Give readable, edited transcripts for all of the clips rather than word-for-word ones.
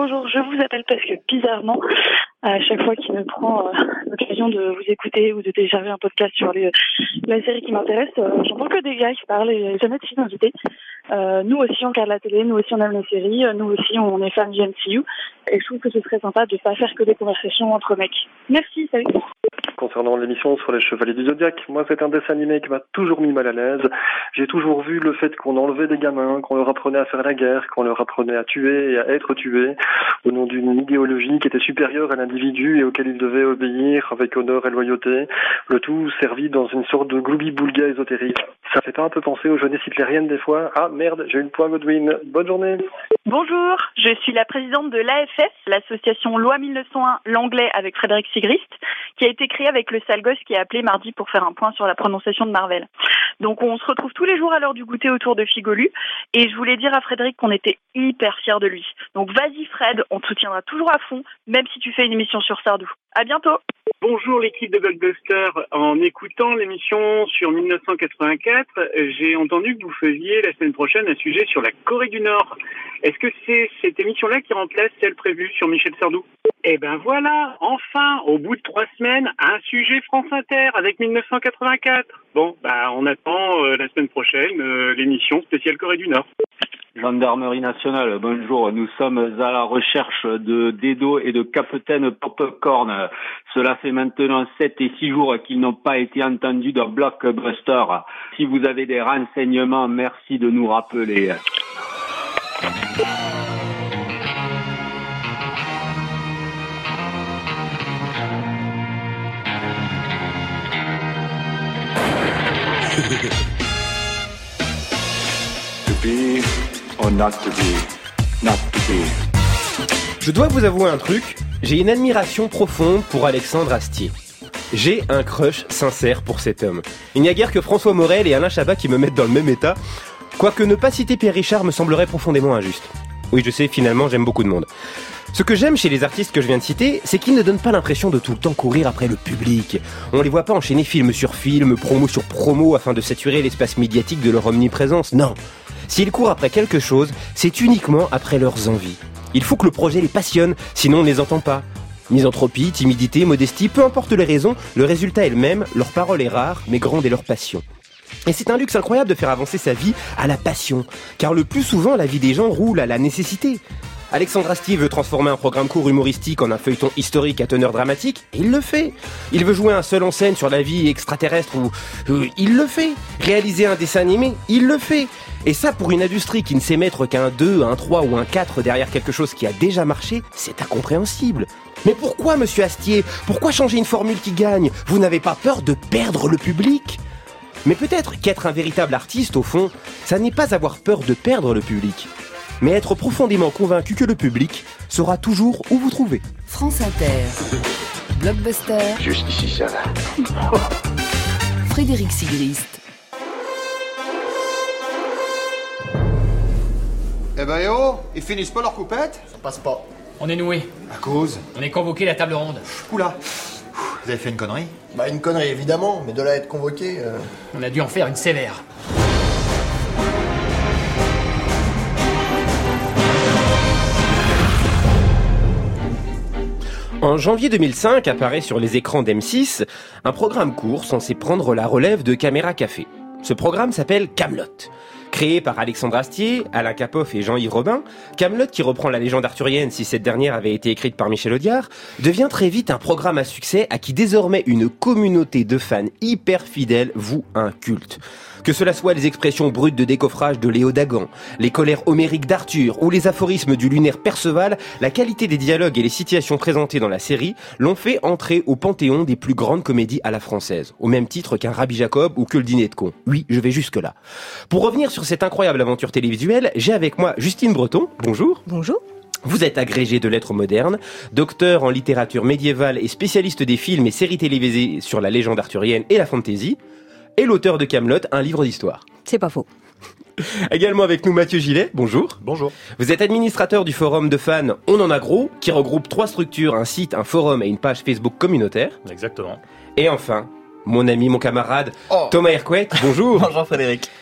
Bonjour, je vous appelle parce que bizarrement, à chaque fois qu'il me prend l'occasion de vous écouter ou de télécharger un podcast sur la série qui m'intéresse, j'entends que des gars qui parlent et jamais de filles invitées. Nous aussi on regarde la télé, nous aussi on aime les séries, nous aussi on est fans du MCU et je trouve que ce serait sympa de pas faire que des conversations entre mecs. Merci, salut. Concernant l'émission sur les Chevaliers du Zodiaque, moi c'est un dessin animé qui m'a toujours mis mal à l'aise. J'ai toujours vu le fait qu'on enlevait des gamins, qu'on leur apprenait à faire la guerre, qu'on leur apprenait à tuer et à être tués au nom d'une idéologie qui était supérieure à l'individu et auquel ils devaient obéir avec honneur et loyauté, le tout servi dans une sorte de gloubi-boulga ésotérique. Ça fait pas un peu penser aux jeunesses hitlériennes des fois? Ah merde, j'ai eu le point Godwin. Bonne journée. Bonjour, je suis la présidente de l'AFS, l'association Loi 1901, l'anglais avec Frédéric Sigrist, qui a été créée avec le sale gosse qui a appelé mardi pour faire un point sur la prononciation de Marvel. Donc on se retrouve tous les jours à l'heure du goûter autour de Figolu, et je voulais dire à Frédéric qu'on était hyper fiers de lui. Donc vas-y Fred, on te soutiendra toujours à fond, même si tu fais une émission sur Sardou. À bientôt. Bonjour l'équipe de Blockbuster. En écoutant l'émission sur 1984, j'ai entendu que vous faisiez la semaine prochaine un sujet sur la Corée du Nord. Est-ce que c'est cette émission-là qui remplace celle prévue sur Michel Sardou? Eh ben voilà, enfin, au bout de 3 semaines, un sujet France Inter avec 1984. Bon, on attend la semaine prochaine l'émission spéciale Corée du Nord. Gendarmerie nationale, bonjour. Nous sommes à la recherche de Dedo et de Capitaine Popcorn. Cela fait maintenant 7 et 6 jours qu'ils n'ont pas été entendus dans Blockbuster. Si vous avez des renseignements, merci de nous rappeler. To be or not to be, not to be. Je dois vous avouer un truc, j'ai une admiration profonde pour Alexandre Astier. J'ai un crush sincère pour cet homme. Il n'y a guère que François Morel et Alain Chabat qui me mettent dans le même état, quoique ne pas citer Pierre Richard me semblerait profondément injuste. Oui, je sais, finalement, j'aime beaucoup de monde. Ce que j'aime chez les artistes que je viens de citer, c'est qu'ils ne donnent pas l'impression de tout le temps courir après le public. On les voit pas enchaîner film sur film, promo sur promo afin de saturer l'espace médiatique de leur omniprésence. Non. S'ils courent après quelque chose, c'est uniquement après leurs envies. Il faut que le projet les passionne, sinon on ne les entend pas. Misanthropie, timidité, modestie, peu importe les raisons, le résultat est le même, leur parole est rare, mais grande est leur passion. Et c'est un luxe incroyable de faire avancer sa vie à la passion, car le plus souvent la vie des gens roule à la nécessité. Alexandre Astier veut transformer un programme court humoristique en un feuilleton historique à teneur dramatique, et il le fait. Il veut jouer un seul en scène sur la vie extraterrestre, il le fait. Réaliser un dessin animé, il le fait. Et ça, pour une industrie qui ne sait mettre qu'un 2, un 3 ou un 4 derrière quelque chose qui a déjà marché, c'est incompréhensible. Mais pourquoi, monsieur Astier? Pourquoi changer une formule qui gagne? Vous n'avez pas peur de perdre le public? Mais peut-être qu'être un véritable artiste, au fond, ça n'est pas avoir peur de perdre le public, mais être profondément convaincu que le public saura toujours où vous trouver. France Inter, Blockbuster. Juste ici, ça va. Frédéric Sigrist. Eh ben oh, ils finissent pas leur coupette? Ça passe pas. On est noué. À cause? On est convoqué à la table ronde. Oula. Vous avez fait une connerie? Une connerie évidemment, mais de là à être convoqué... On a dû en faire une sévère. En janvier 2005 apparaît sur les écrans d'M6 un programme court censé prendre la relève de Caméra Café. Ce programme s'appelle Kaamelott. Créé par Alexandre Astier, Alain Capoff et Jean-Yves Robin, Kaamelott, qui reprend la légende arthurienne si cette dernière avait été écrite par Michel Audiard, devient très vite un programme à succès à qui désormais une communauté de fans hyper fidèles voue un culte. Que cela soit les expressions brutes de décoffrage de Léo Dagan, les colères homériques d'Arthur ou les aphorismes du lunaire Perceval, la qualité des dialogues et les situations présentées dans la série l'ont fait entrer au panthéon des plus grandes comédies à la française, au même titre qu'un Rabbi Jacob ou que le dîner de con. Oui, je vais jusque-là. Pour revenir sur cette incroyable aventure télévisuelle, j'ai avec moi Justine Breton. Bonjour. Bonjour. Vous êtes agrégé de lettres modernes, docteur en littérature médiévale et spécialiste des films et séries télévisées sur la légende arthurienne et la fantasy, et l'auteur de Kaamelott, un livre d'histoire. C'est pas faux. Également avec nous Mathieu Gillet, bonjour. Bonjour. Vous êtes administrateur du forum de fans On en a gros, qui regroupe 3 structures, un site, un forum et une page Facebook communautaire. Exactement. Et enfin, mon ami, mon camarade, Thomas Hercouet, bonjour. Bonjour Frédéric.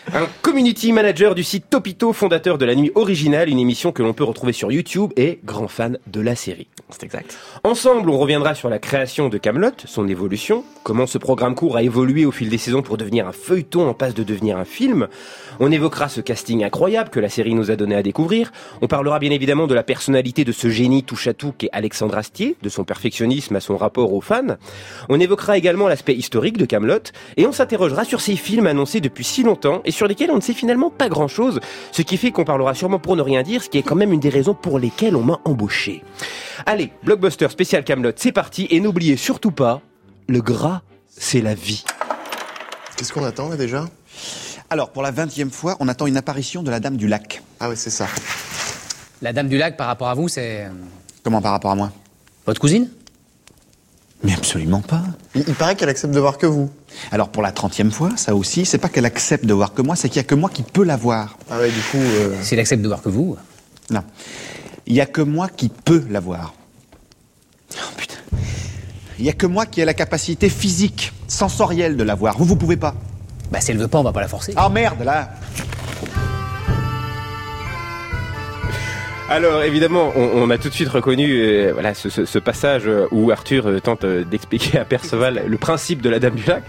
Un community manager du site Topito, fondateur de La Nuit Originale, une émission que l'on peut retrouver sur YouTube et grand fan de la série. C'est exact. Ensemble, on reviendra sur la création de Kaamelott, son évolution, comment ce programme court a évolué au fil des saisons pour devenir un feuilleton en passe de devenir un film. On évoquera ce casting incroyable que la série nous a donné à découvrir. On parlera bien évidemment de la personnalité de ce génie touche-à-tout qu'est Alexandre Astier, de son perfectionnisme à son rapport aux fans. On évoquera également l'aspect historique de Kaamelott et on s'interrogera sur ces films annoncés depuis si longtemps et sur lesquels on ne sait finalement pas grand-chose, ce qui fait qu'on parlera sûrement pour ne rien dire, ce qui est quand même une des raisons pour lesquelles on m'a embauché. Allez, blockbuster spécial Kaamelott, c'est parti, et n'oubliez surtout pas, le gras, c'est la vie. Qu'est-ce qu'on attend là déjà ? Alors, pour la 20e fois, on attend une apparition de la Dame du Lac. Ah ouais, c'est ça. La Dame du Lac, par rapport à vous, c'est... Comment par rapport à moi ? Votre cousine ? Mais absolument pas. Il paraît qu'elle accepte de voir que vous. Alors, pour la 30e fois, ça aussi, c'est pas qu'elle accepte de voir que moi, c'est qu'il y a que moi qui peux la voir. Ah ouais, du coup... Si elle accepte de voir que vous... Non. Il y a que moi qui peux la voir. Oh putain. Il y a que moi qui ai la capacité physique, sensorielle de la voir. Vous pouvez pas. Bah si elle veut pas, on va pas la forcer. Ah merde, là. Alors évidemment, on a tout de suite reconnu voilà, ce passage où Arthur tente d'expliquer à Perceval le principe de la Dame du Lac.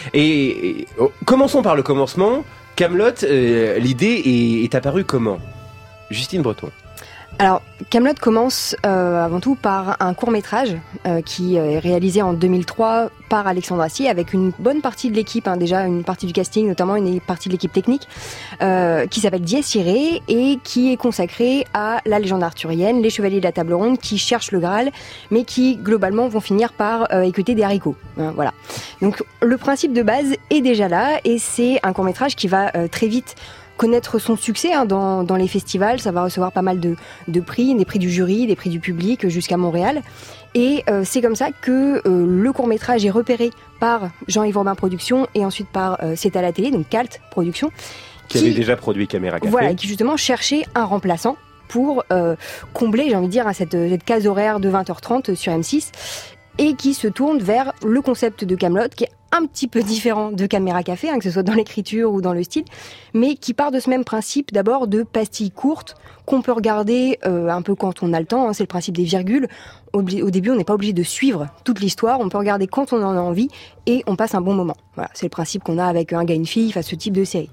Et commençons par le commencement. Kaamelott, l'idée est apparue comment ? Justine Breton. Alors, Kaamelott commence avant tout par un court-métrage qui est réalisé en 2003 par Alexandre Astier avec une bonne partie de l'équipe, déjà une partie du casting, notamment une partie de l'équipe technique, qui s'appelle Dies Irae et qui est consacré à la légende arthurienne, les chevaliers de la table ronde qui cherchent le Graal, mais qui globalement vont finir par écouter des haricots. Voilà. Donc le principe de base est déjà là et c'est un court-métrage qui va très vite connaître son succès dans les festivals. Ça va recevoir pas mal de prix, des prix du jury, des prix du public jusqu'à Montréal. Et c'est comme ça que le court-métrage est repéré par Jean-Yves Robin Productions et ensuite par C'est à la télé, donc Calt Productions. Qui avait déjà produit Caméra Café. Voilà, qui justement cherchait un remplaçant pour combler, j'ai envie de dire, cette case horaire de 20h30 sur M6 et qui se tourne vers le concept de Kaamelott qui est un petit peu différent de Caméra Café, que ce soit dans l'écriture ou dans le style, mais qui part de ce même principe d'abord de pastilles courtes qu'on peut regarder un peu quand on a le temps, c'est le principe des virgules. Au début, on n'est pas obligé de suivre toute l'histoire, on peut regarder quand on en a envie et on passe un bon moment. Voilà, c'est le principe qu'on a avec un gars et une fille, ce type de série.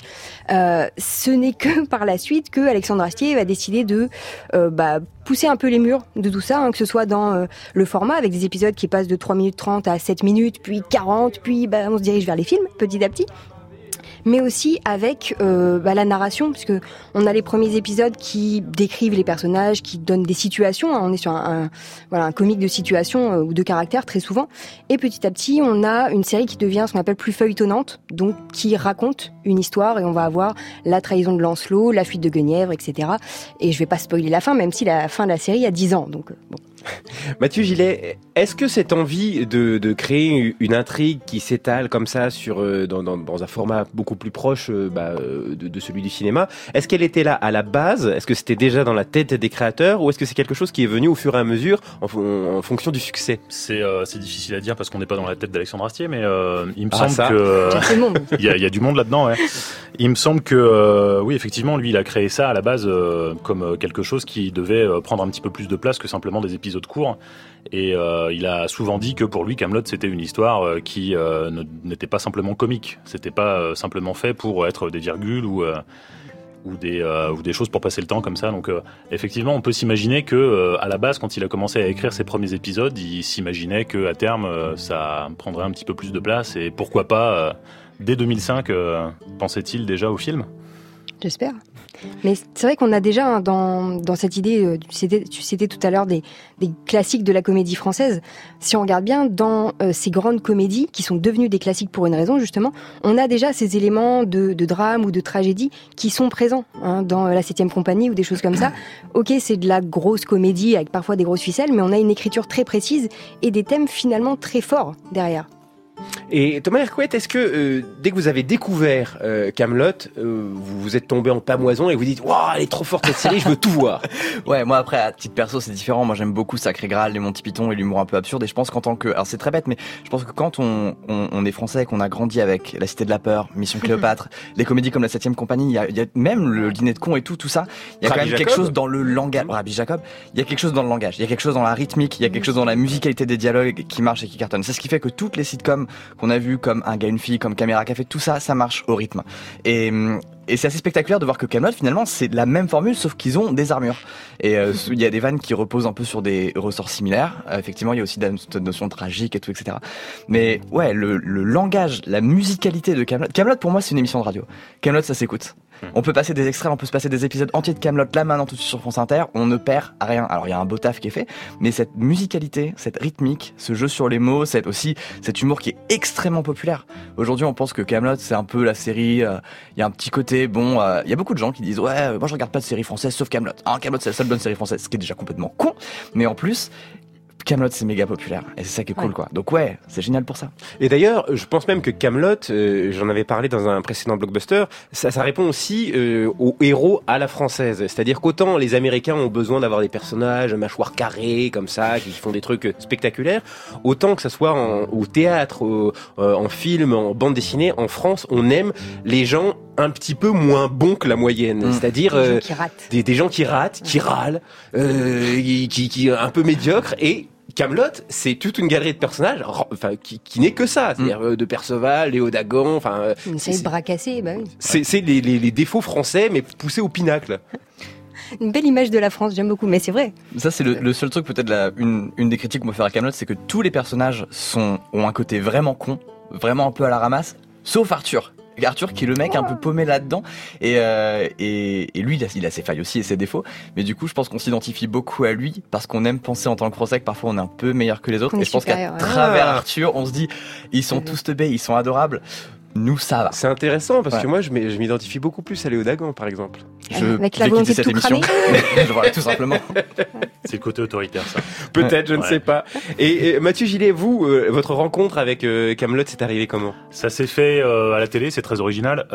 Ce n'est que par la suite que Alexandre Astier va décider de pousser un peu les murs de tout ça, que ce soit dans le format, avec des épisodes qui passent de 3 minutes 30 à 7 minutes, puis 40, puis on se dirige vers les films, petit à petit. Mais aussi avec la narration, puisque on a les premiers épisodes qui décrivent les personnages, qui donnent des situations. On est sur un comique de situation ou de caractère très souvent. Et petit à petit, on a une série qui devient ce qu'on appelle plus feuilletonnante, donc qui raconte une histoire et on va avoir la trahison de Lancelot, la fuite de Guenièvre, etc. Et je vais pas spoiler la fin, même si la fin de la série a 10 ans. Donc bon. Mathieu Gillet, est-ce que cette envie de créer une intrigue qui s'étale comme ça dans un format beaucoup plus proche de celui du cinéma, est-ce qu'elle était là à la base ? Est-ce que c'était déjà dans la tête des créateurs ou est-ce que c'est quelque chose qui est venu au fur et à mesure en fonction du succès ? C'est difficile à dire parce qu'on n'est pas dans la tête d'Alexandre Astier, mais il me semble que il y a du monde là-dedans. Ouais. Il me semble que oui, effectivement, lui, il a créé ça à la base comme quelque chose qui devait prendre un petit peu plus de place que simplement des épisodes courts. Et il a souvent dit que pour lui, Kaamelott, c'était une histoire qui n'était pas simplement comique. C'était pas simplement fait pour être des virgules ou des choses pour passer le temps comme ça. Donc effectivement, on peut s'imaginer que à la base, quand il a commencé à écrire ses premiers épisodes, il s'imaginait que à terme, ça prendrait un petit peu plus de place. Et pourquoi pas, dès 2005, pensait-il déjà au film ? J'espère. Mais c'est vrai qu'on a déjà dans cette idée, tu citais tout à l'heure des classiques de la comédie française. Si on regarde bien, dans ces grandes comédies qui sont devenues des classiques pour une raison justement, on a déjà ces éléments de drame ou de tragédie qui sont présents dans la 7e compagnie ou des choses comme ça. Ok, c'est de la grosse comédie avec parfois des grosses ficelles, mais on a une écriture très précise et des thèmes finalement très forts derrière. Et Thomas Hercouet, est-ce que dès que vous avez découvert Kaamelott, vous vous êtes tombé en pamoison et vous dites waouh, elle est trop forte cette série, je veux tout voir. Ouais, moi après à titre perso c'est différent. Moi j'aime beaucoup Sacré Graal, les Monty Python et l'humour un peu absurde. Et je pense qu'en tant que, alors c'est très bête, mais je pense que quand on est français et qu'on a grandi avec La Cité de la Peur, Mission Cléopâtre, des comédies comme La 7e Compagnie, il y a même le Dîner de con et tout ça. Il y a quand même quelque chose dans le langage. Rabbi Jacob. Il y a quelque chose dans le langage. Il y a quelque chose dans la rythmique. Il y a quelque chose dans la musicalité des dialogues qui marche et qui cartonne. C'est ce qui fait que toutes les sitcoms qu'on a vues comme Un gars, une fille, comme Caméra Café, tout ça, ça marche au rythme. Et c'est assez spectaculaire de voir que Kaamelott, finalement, c'est la même formule, sauf qu'ils ont des armures. Et il y a des vannes qui reposent un peu sur des ressorts similaires. Effectivement, il y a aussi cette notion tragique et tout, etc. Mais ouais, le langage, la musicalité de Kaamelott. Kaamelott, pour moi, c'est une émission de radio. Kaamelott, ça s'écoute. On peut passer des extraits, on peut se passer des épisodes entiers de Kaamelott là maintenant tout de suite sur France Inter, on ne perd rien. Alors il y a un beau taf qui est fait, mais cette musicalité, cette rythmique, ce jeu sur les mots, cet humour qui est extrêmement populaire. Aujourd'hui on pense que Kaamelott c'est un peu la série, il y a un petit côté, il y a beaucoup de gens qui disent ouais, moi je regarde pas de série française sauf Kaamelott. Kaamelott c'est la seule bonne série française, ce qui est déjà complètement con, mais en plus Kaamelott c'est méga populaire et c'est ça qui est cool quoi. Donc ouais, c'est génial pour ça. Et d'ailleurs, je pense même que Kaamelott, j'en avais parlé dans un précédent blockbuster, ça répond aussi aux héros à la française. C'est-à-dire qu'autant les Américains ont besoin d'avoir des personnages mâchoires carrées comme ça, qui font des trucs spectaculaires, autant que ça soit au théâtre, en film, en bande dessinée, en France, on aime les gens un petit peu moins bons que la moyenne. C'est-à-dire des gens qui ratent, qui râlent, qui un peu médiocres. Et Kaamelott, c'est toute une galerie de personnages, qui n'est que ça, c'est-à-dire de Perceval, Léo Dagan, une série de bras cassés, bah oui. C'est les défauts français, mais poussés au pinacle. Une belle image de la France, j'aime beaucoup, mais c'est vrai. Ça, c'est le seul truc, peut-être une des critiques qu'on peut faire à Kaamelott, c'est que tous les personnages ont un côté vraiment con, vraiment un peu à la ramasse, sauf Arthur. Arthur qui est le mec un peu paumé là-dedans et lui il a ses failles aussi et ses défauts, mais du coup je pense qu'on s'identifie beaucoup à lui parce qu'on aime penser en tant que Français que parfois on est un peu meilleur que les autres, et je pense qu'à travers Arthur on se dit ils sont tous teubés, ils sont adorables. Nous, ça va. C'est intéressant parce que moi, je m'identifie beaucoup plus à Léo Dagan, par exemple. Avec la volonté de tout cramer. Voilà, tout simplement. C'est le côté autoritaire, ça. Peut-être, je ne sais pas. Et Mathieu Gillet, vous, votre rencontre avec Kaamelott, c'est arrivé comment ? Ça s'est fait à la télé, c'est très original.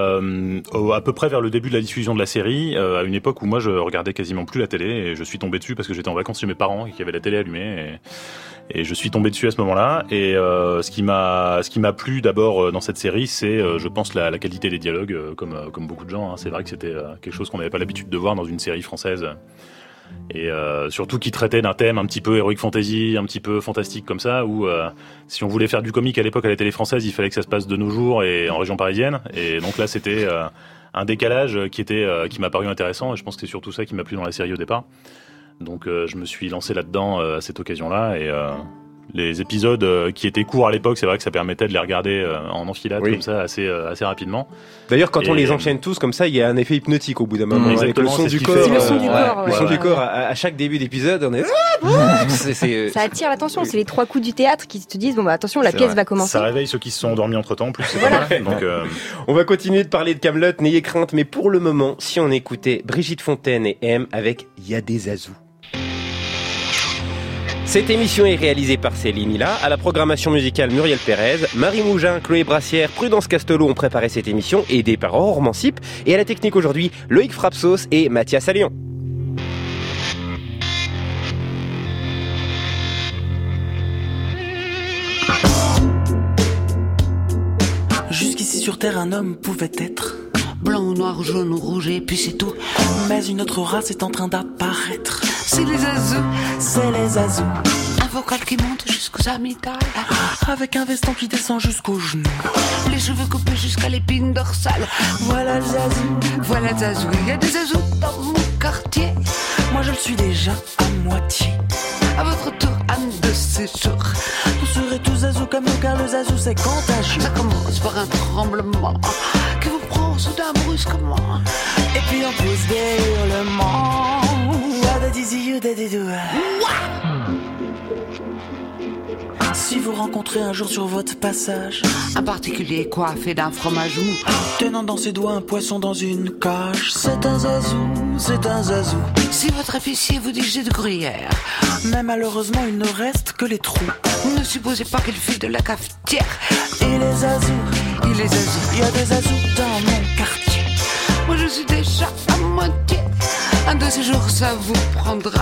À peu près vers le début de la diffusion de la série, à une époque où moi, je regardais quasiment plus la télé et je suis tombé dessus parce que j'étais en vacances chez mes parents et qu'il y avait la télé allumée. Et je suis tombé dessus à ce moment-là. Et ce qui m'a plu d'abord dans cette série, c'est, je pense, la qualité des dialogues, comme beaucoup de gens. C'est vrai que c'était quelque chose qu'on n'avait pas l'habitude de voir dans une série française. Et surtout qui traitait d'un thème un petit peu heroic fantasy, un petit peu fantastique comme ça, où si on voulait faire du comique à l'époque à la télé française, il fallait que ça se passe de nos jours et en région parisienne. Et donc là, c'était un décalage qui m'a paru intéressant. Et je pense que c'est surtout ça qui m'a plu dans la série au départ. Donc je me suis lancé là-dedans à cette occasion-là et les épisodes qui étaient courts à l'époque, c'est vrai que ça permettait de les regarder en enfilade comme ça assez rapidement. D'ailleurs, quand on les enchaîne tous comme ça, il y a un effet hypnotique au bout d'un moment. Avec le son du corps. C'est le son du corps. Le son du corps à chaque début d'épisode, on est. Ça attire l'attention. C'est les 3 coups du théâtre qui te disent bon bah attention, la pièce va commencer. Ça réveille ceux qui se sont endormis entre temps. En plus, c'est pas mal. Donc on va continuer de parler de Kaamelott. N'ayez crainte, mais pour le moment, si on écoutait Brigitte Fontaine et M avec Il y a des azous. Cette émission est réalisée par Céline Hilla, à la programmation musicale Muriel Pérez, Marie Mougin, Chloé Brassière, Prudence Castelot ont préparé cette émission, aidés par Aurore Mancip, et à la technique aujourd'hui, Loïc Frapsos et Mathias Allion. Jusqu'ici sur Terre, un homme pouvait être blanc, noir, jaune ou rouge, et puis c'est tout. Mais une autre race est en train d'apparaître. C'est les azous, c'est les azous. Un vocal qui monte jusqu'aux amygdales, avec un veston qui descend jusqu'aux genoux. Les cheveux coupés jusqu'à l'épine dorsale. Voilà les azous, voilà les azous. Il y a des azous dans mon quartier. Moi je le suis déjà à moitié. À votre tour, âme de séjour. Vous serez tous azous comme nous, car le zazou c'est contagieux. Ça commence par un tremblement qui vous prend soudain brusquement. Et puis on pousse des hurlements. Si vous vous rencontrez un jour sur votre passage un particulier coiffé d'un fromage mou, tenant dans ses doigts un poisson dans une cage. C'est un zazou, c'est un zazou. Si votre épicier vous dit j'ai de gruyère, mais malheureusement il ne reste que les trous, ne supposez pas qu'il file de la cafetière. Et les zazous, il est zazou, il y a des zazous dans mon quartier. Moi je suis déjà à moitié, un de ces jours ça vous prendra.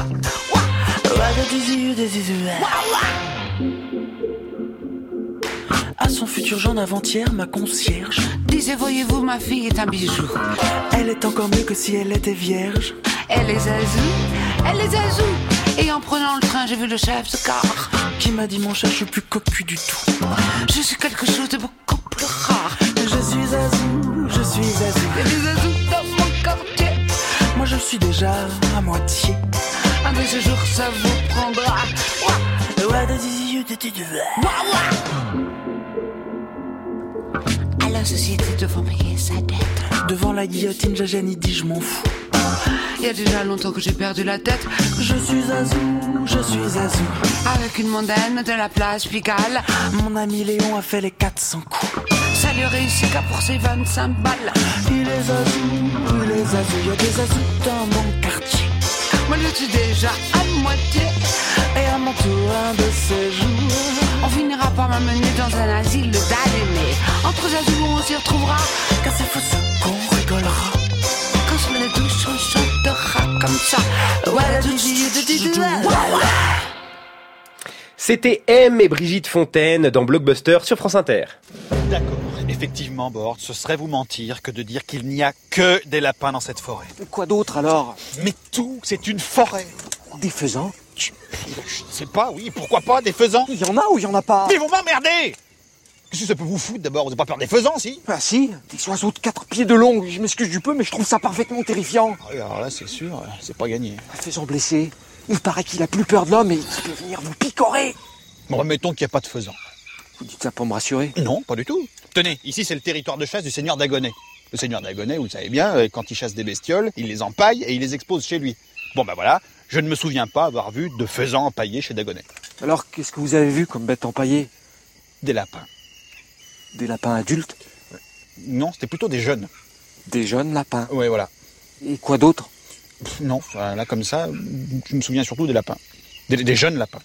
À son futur genre avant-hier, ma concierge disait, voyez-vous, ma fille est un bijou. Elle est encore mieux que si elle était vierge. Elle est zazou, elle est zazou. Et en prenant le train, j'ai vu le chef de car qui m'a dit, mon chat, je suis plus cocu du tout. Je suis quelque chose de beaucoup plus rare. Je suis zazou, je suis zazou. Il y a des zazous dans mon quartier. Moi je suis déjà à moitié. Un de ces jours ça vous prendra. À la société devant payer sa dette. Devant la guillotine, Jajani dit je m'en fous. Il y a déjà longtemps que j'ai perdu la tête. Je suis zazou, je suis zazou. Avec une mondaine de la place Pigalle, mon ami Léon a fait les 400 coups. Ça lui réussit qu'à pour ses 25 balles. Il est zazou, il est zazou. Il y a des zazous dans mon quartier. Moi je suis déjà à moitié. Et à mon tour un de ces jours, on finira par m'amener dans un asile d'aliénés. Entre zazous on s'y retrouvera, car c'est fou ce qu'on rigolera. Quand sur la douche on chantera comme ça. C'était M et Brigitte Fontaine dans Blockbuster sur France Inter. D'accord, effectivement, Bord, ce serait vous mentir que de dire qu'il n'y a que des lapins dans cette forêt. Quoi d'autre alors? Mais tout, c'est une forêt. Des faisans? Je sais pas, oui, pourquoi pas, des faisans? Il y en a ou il y en a pas? Mais ils vont m'emmerder! Qu'est-ce que ça peut vous foutre d'abord? Vous n'avez pas peur des faisans, si? Ah si, des oiseaux de 4 pieds de long, je m'excuse du peu, mais je trouve ça parfaitement terrifiant. Ah oui, alors là, c'est sûr, c'est pas gagné. Un faisan blessé, il paraît qu'il a plus peur de l'homme et qu'il peut venir vous picorer. Bon, remettons qu'il n'y a pas de faisan. Vous dites ça pour me rassurer? Non, pas du tout. Tenez, ici c'est le territoire de chasse du seigneur d'Agonais. Le seigneur d'Agonais, vous le savez bien, quand il chasse des bestioles, il les empaille et il les expose chez lui. Bon ben voilà, je ne me souviens pas avoir vu de faisan empaillé chez Dagonet. Alors, qu'est-ce que vous avez vu comme bête empaillée? Des lapins. Des lapins adultes? Non, c'était plutôt des jeunes. Des jeunes lapins? Ouais, voilà. Et quoi d'autre? Non, là comme ça, je me souviens surtout des lapins. Des jeunes lapins.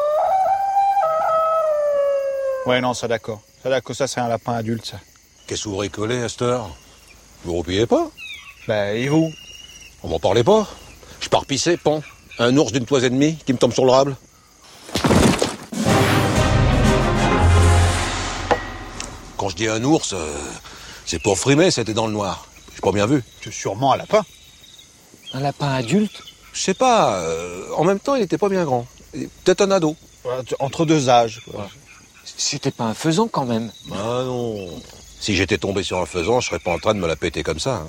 Ouais, non, ça d'accord. Ça c'est un lapin adulte, ça. Qu'est-ce que vous bricolez à cette heure? Vous repliez pas? Bah, et vous? On m'en parlait pas. Je pars pisser, pan. Un ours d'une toise et demie qui me tombe sur le rable. Quand je dis un ours, c'est pour frimer, c'était dans le noir. J'ai pas bien vu. C'est sûrement un lapin. Un lapin adulte? Je sais pas, en même temps il était pas bien grand. Peut-être un ado. Entre deux âges, quoi. Ouais. C'était pas un faisan quand même. Ah non. Si j'étais tombé sur un faisan, je serais pas en train de me la péter comme ça.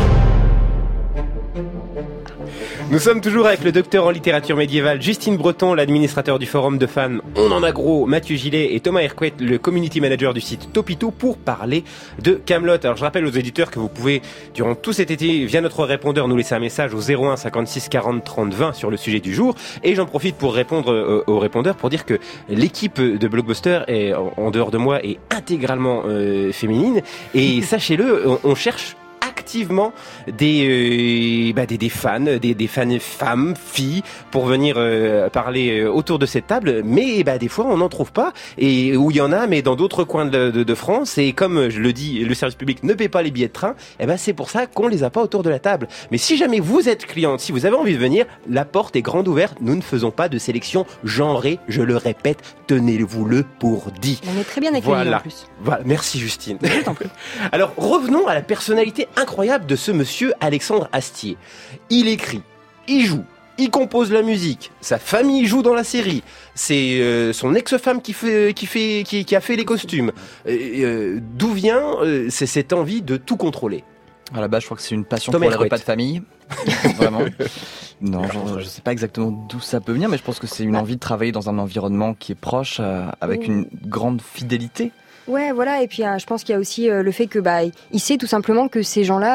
Nous sommes toujours avec le docteur en littérature médiévale Justine Breton, l'administrateur du forum de fans On en a gros, Mathieu Gillet et Thomas Hercouet, le community manager du site Topito, pour parler de Kaamelott. Alors je rappelle aux éditeurs que vous pouvez, durant tout cet été, via notre répondeur, nous laisser un message au 01 56 40 30 20 sur le sujet du jour. Et j'en profite pour répondre aux répondeurs pour dire que l'équipe de Blockbuster, est, en dehors de moi, est intégralement féminine. Et sachez-le, on cherche activement des fans, des fans femmes, filles, pour venir parler autour de cette table, mais des fois on n'en trouve pas, et où il y en a, mais dans d'autres coins de France, et comme je le dis, le service public ne paie pas les billets de train, c'est pour ça qu'on les a pas autour de la table. Mais si jamais vous êtes cliente, si vous avez envie de venir, la porte est grande ouverte, nous ne faisons pas de sélection genrée, je le répète, tenez-vous-le pour dit. On est très bien accueillis en plus. Voilà, merci Justine. Alors revenons à la personnalité incroyable de ce monsieur Alexandre Astier. Il écrit, il joue, il compose la musique, sa famille joue dans la série, c'est son ex-femme qui a fait les costumes. D'où vient c'est cette envie de tout contrôler? À la base, je crois que c'est une passion pour les repas de famille. Vraiment. Non, je sais pas exactement d'où ça peut venir, mais je pense que c'est une envie de travailler dans un environnement qui est proche, avec une grande fidélité. Ouais, voilà, et puis je pense qu'il y a aussi le fait que il sait tout simplement que ces gens-là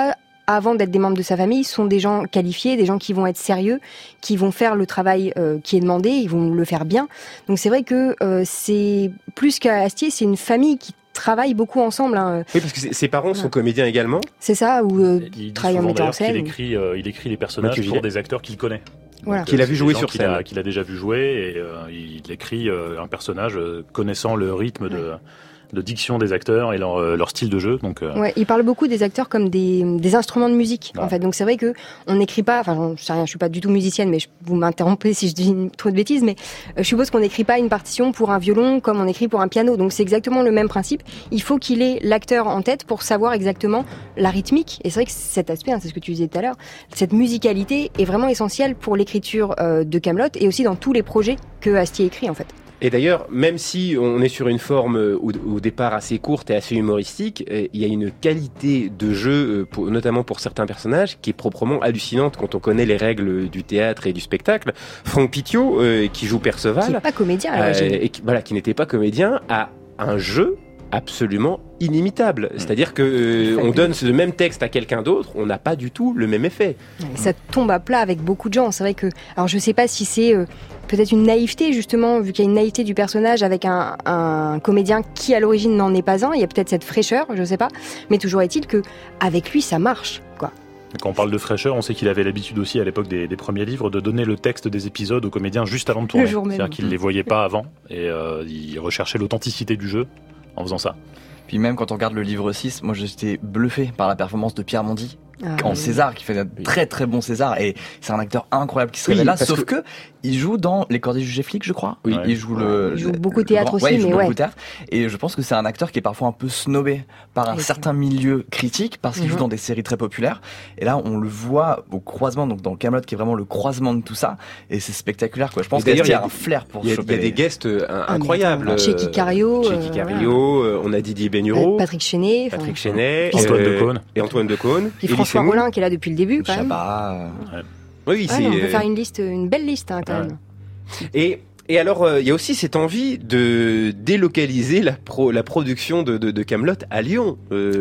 avant d'être des membres de sa famille, sont des gens qualifiés, des gens qui vont être sérieux, qui vont faire le travail qui est demandé, ils vont le faire bien. Donc c'est vrai que c'est plus qu'à Astier, c'est une famille qui travaille beaucoup ensemble. Hein. Oui, parce que ses parents sont comédiens également. C'est ça, ou travaillent en mettant en scène. Il écrit les personnages pour des acteurs qu'il connaît. Voilà. Qu'il a vu jouer sur scène. Qu'il a déjà vu jouer, et il écrit un personnage connaissant le rythme de diction des acteurs et leur style de jeu. Donc, ouais, il parle beaucoup des acteurs comme des instruments de musique, en fait. Donc c'est vrai que on n'écrit pas, enfin, je sais rien, je suis pas du tout musicienne, mais vous m'interrompez si je dis trop de bêtises, mais je suppose qu'on n'écrit pas une partition pour un violon comme on écrit pour un piano. Donc c'est exactement le même principe. Il faut qu'il ait l'acteur en tête pour savoir exactement la rythmique. Et c'est vrai que cet aspect, c'est ce que tu disais tout à l'heure, cette musicalité est vraiment essentielle pour l'écriture de Kaamelott et aussi dans tous les projets que Astier écrit, en fait. Et d'ailleurs, même si on est sur une forme au départ assez courte et assez humoristique, il y a une qualité de jeu, notamment pour certains personnages, qui est proprement hallucinante quand on connaît les règles du théâtre et du spectacle. Franck Pithiot, qui joue Perceval, qui n'est pas comédien, et qui n'était pas comédien, a un jeu absolument inimitable. C'est-à-dire que on donne ce même texte à quelqu'un d'autre, on n'a pas du tout le même effet. Ça tombe à plat avec beaucoup de gens. C'est vrai que, alors je sais pas si c'est peut-être une naïveté justement, vu qu'il y a une naïveté du personnage avec un comédien qui à l'origine n'en est pas un. Il y a peut-être cette fraîcheur, je sais pas. Mais toujours est-il que avec lui ça marche, quoi. Quand on parle de fraîcheur, on sait qu'il avait l'habitude aussi à l'époque des premiers livres de donner le texte des épisodes aux comédiens juste avant de tourner. C'est-à-dire qu'il les voyait pas avant et il recherchait l'authenticité du jeu en faisant ça. Puis même quand on regarde le livre 6, moi j'étais bluffé par la performance de Pierre Mondy en César, qui fait un très très bon César, et c'est un acteur incroyable qui se révèle là, sauf que il joue dans Les Cordées du juge flic, je crois. Oui. Il joue il joue beaucoup de théâtre aussi, il joue mais beaucoup de théâtre. Et je pense que c'est un acteur qui est parfois un peu snobé par un certain milieu critique parce qu'il joue dans des séries très populaires. Et là, on le voit au croisement, donc dans Kaamelott, qui est vraiment le croisement de tout ça. Et c'est spectaculaire, quoi. Je pense qu'il y a un flair pour choper. Il y a des guests incroyables. Cheikh Cario, on a Didier Bénureau, Patrick Chenet, Antoine Decaune. Et Antoine Decaune. Et François Rollin qui est là depuis le début, quand même. Oui, on peut faire une belle liste, quand même. Et alors, il y a aussi cette envie de délocaliser la production de Kaamelott à Lyon.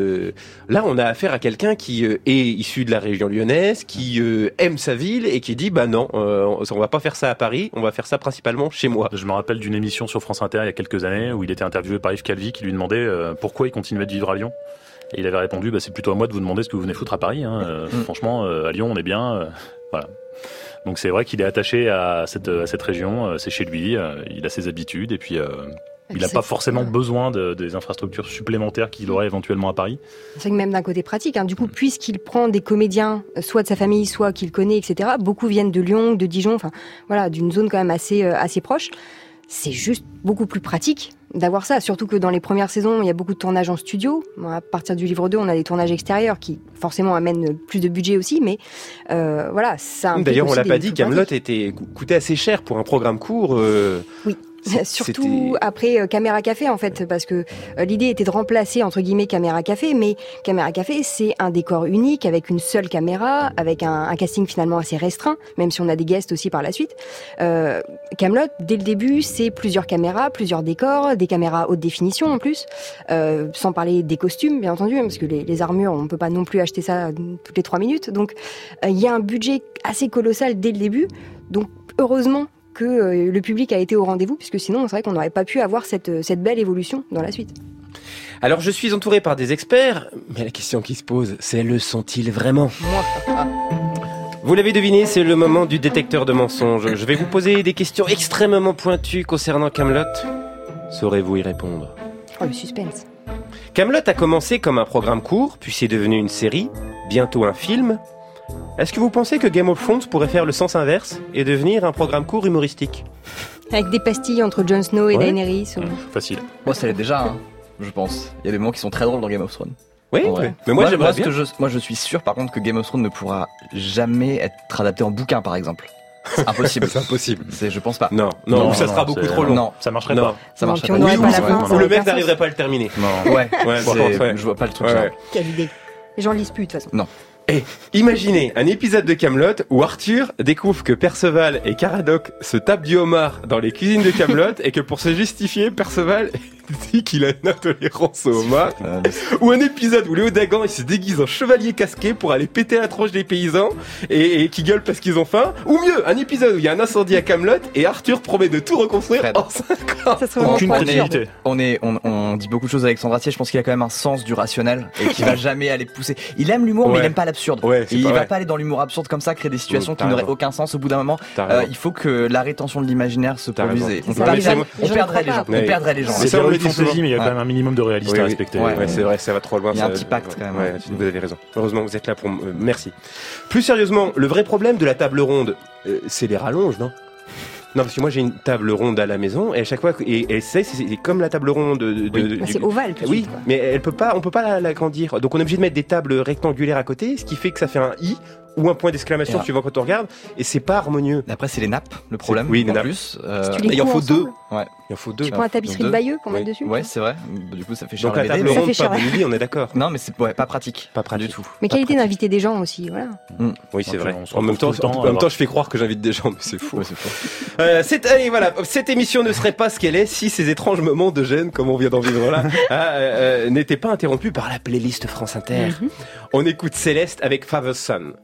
Là, on a affaire à quelqu'un qui est issu de la région lyonnaise, qui aime sa ville et qui dit bah non, on va pas faire ça à Paris, on va faire ça principalement chez moi. Je me rappelle d'une émission sur France Inter il y a quelques années où il était interviewé par Yves Calvi qui lui demandait pourquoi il continuait de vivre à Lyon. Et il avait répondu bah, c'est plutôt à moi de vous demander ce que vous venez foutre à Paris. Franchement, à Lyon, on est bien. Voilà. Donc c'est vrai qu'il est attaché à cette région, c'est chez lui, il a ses habitudes et puis il n'a pas forcément besoin des infrastructures supplémentaires qu'il aurait éventuellement à Paris. C'est que même d'un côté pratique, du coup, puisqu'il prend des comédiens, soit de sa famille, soit qu'il connaît, etc., beaucoup viennent de Lyon, de Dijon, enfin voilà, d'une zone quand même assez proche. C'est juste beaucoup plus pratique d'avoir ça, surtout que dans les premières saisons, il y a beaucoup de tournages en studio. À partir du livre 2, on a des tournages extérieurs qui forcément amènent plus de budget aussi, mais voilà, ça implique. D'ailleurs, on l'a pas dit, Kaamelott coûtait assez cher pour un programme court. Oui. Surtout après Caméra Café, en fait, parce que l'idée était de remplacer entre guillemets Caméra Café, mais Caméra Café c'est un décor unique avec une seule caméra, avec un casting finalement assez restreint, même si on a des guests aussi par la suite. Kaamelott, dès le début, c'est plusieurs caméras, plusieurs décors, des caméras haute définition en plus, sans parler des costumes bien entendu, parce que les armures, on peut pas non plus acheter ça toutes les 3 minutes, donc il y a un budget assez colossal dès le début, donc heureusement que le public a été au rendez-vous, puisque sinon, c'est vrai qu'on n'aurait pas pu avoir cette belle évolution dans la suite. Alors, je suis entouré par des experts, mais la question qui se pose, c'est le sont-ils vraiment ? Vous l'avez deviné, c'est le moment du détecteur de mensonges. Je vais vous poser des questions extrêmement pointues concernant Kaamelott. Saurez-vous y répondre ? Oh, le suspense. Kaamelott a commencé comme un programme court, puis c'est devenu une série, bientôt un film. Est-ce que vous pensez que Game of Thrones pourrait faire le sens inverse et devenir un programme court humoristique ? Avec des pastilles entre Jon Snow et Daenerys Facile. Moi, ça l'est déjà, je pense. Il y a des moments qui sont très drôles dans Game of Thrones. Oui, mais moi j'aimerais bien. Moi, je suis sûr, par contre, que Game of Thrones ne pourra jamais être adapté en bouquin, par exemple. C'est impossible. C'est impossible. Je pense pas. Non, ça sera beaucoup trop long. Non, ça marcherait pas. Ça marcherait pas. Ou le mec n'arriverait pas à le terminer. Non. Ouais. Je vois pas le truc. Quelle idée. Les gens lisent plus de toute façon. Non. Imaginez un épisode de Kaamelott où Arthur découvre que Perceval et Caradoc se tapent du homard dans les cuisines de Kaamelott et que pour se justifier, Perceval dit qu'il a une intolérance au homard. Ou un épisode où Léo Dagan il se déguise en chevalier casqué pour aller péter la tronche des paysans et qui gueulent parce qu'ils ont faim. Ou mieux, un épisode où il y a un incendie à Kaamelott et Arthur promet de tout reconstruire en 5 ans. Aucune crédibilité. On dit beaucoup de choses à Alexandre Astier. Je pense qu'il a quand même un sens du rationnel et qu'il va jamais aller pousser. Il aime l'humour, mais il aime pas l'absurde. Ouais, il va pas aller dans l'humour absurde comme ça, créer des situations qui n'auraient aucun sens au bout d'un moment. Il faut que la rétention de l'imaginaire se produise. On perdrait les gens. On perdrait les gens. C'est bien de fantaisie, mais il y a quand même un minimum de réalisme à respecter. Ouais, c'est vrai, ça va trop loin. Il y a un petit pacte quand même. Ouais, vous avez raison. Heureusement, vous êtes là pour. Merci. Plus sérieusement, le vrai problème de la table ronde, c'est les rallonges, non? Non, parce que moi j'ai une table ronde à la maison et à chaque fois c'est comme la table ronde c'est ovale. Oui, mais on peut pas l'agrandir. Donc on est obligé de mettre des tables rectangulaires à côté, ce qui fait que ça fait un i ou un point d'exclamation suivant quand on regarde et c'est pas harmonieux. Après c'est les nappes, le problème. Oui, les en nappes. Plus. Il en faut deux. Ouais. Il en faut deux. Tu prends la tapisserie de Bayeux qu'on met dessus. Ouais, c'est vrai. Du coup ça fait cher. Donc la table ronde pas Bolivie, on est d'accord. Non, mais c'est pas pratique. Pas pratique du tout. Mais qualité d'inviter des gens aussi, voilà. Oui, c'est vrai. En même temps, je fais croire que j'invite des gens, mais c'est fou. Ouais, c'est faux. Allez, voilà. Cette émission ne serait pas ce qu'elle est si ces étranges moments de gêne, comme on vient d'en vivre là, n'étaient pas interrompus par la playlist France Inter. On écoute Céleste avec Father's Son.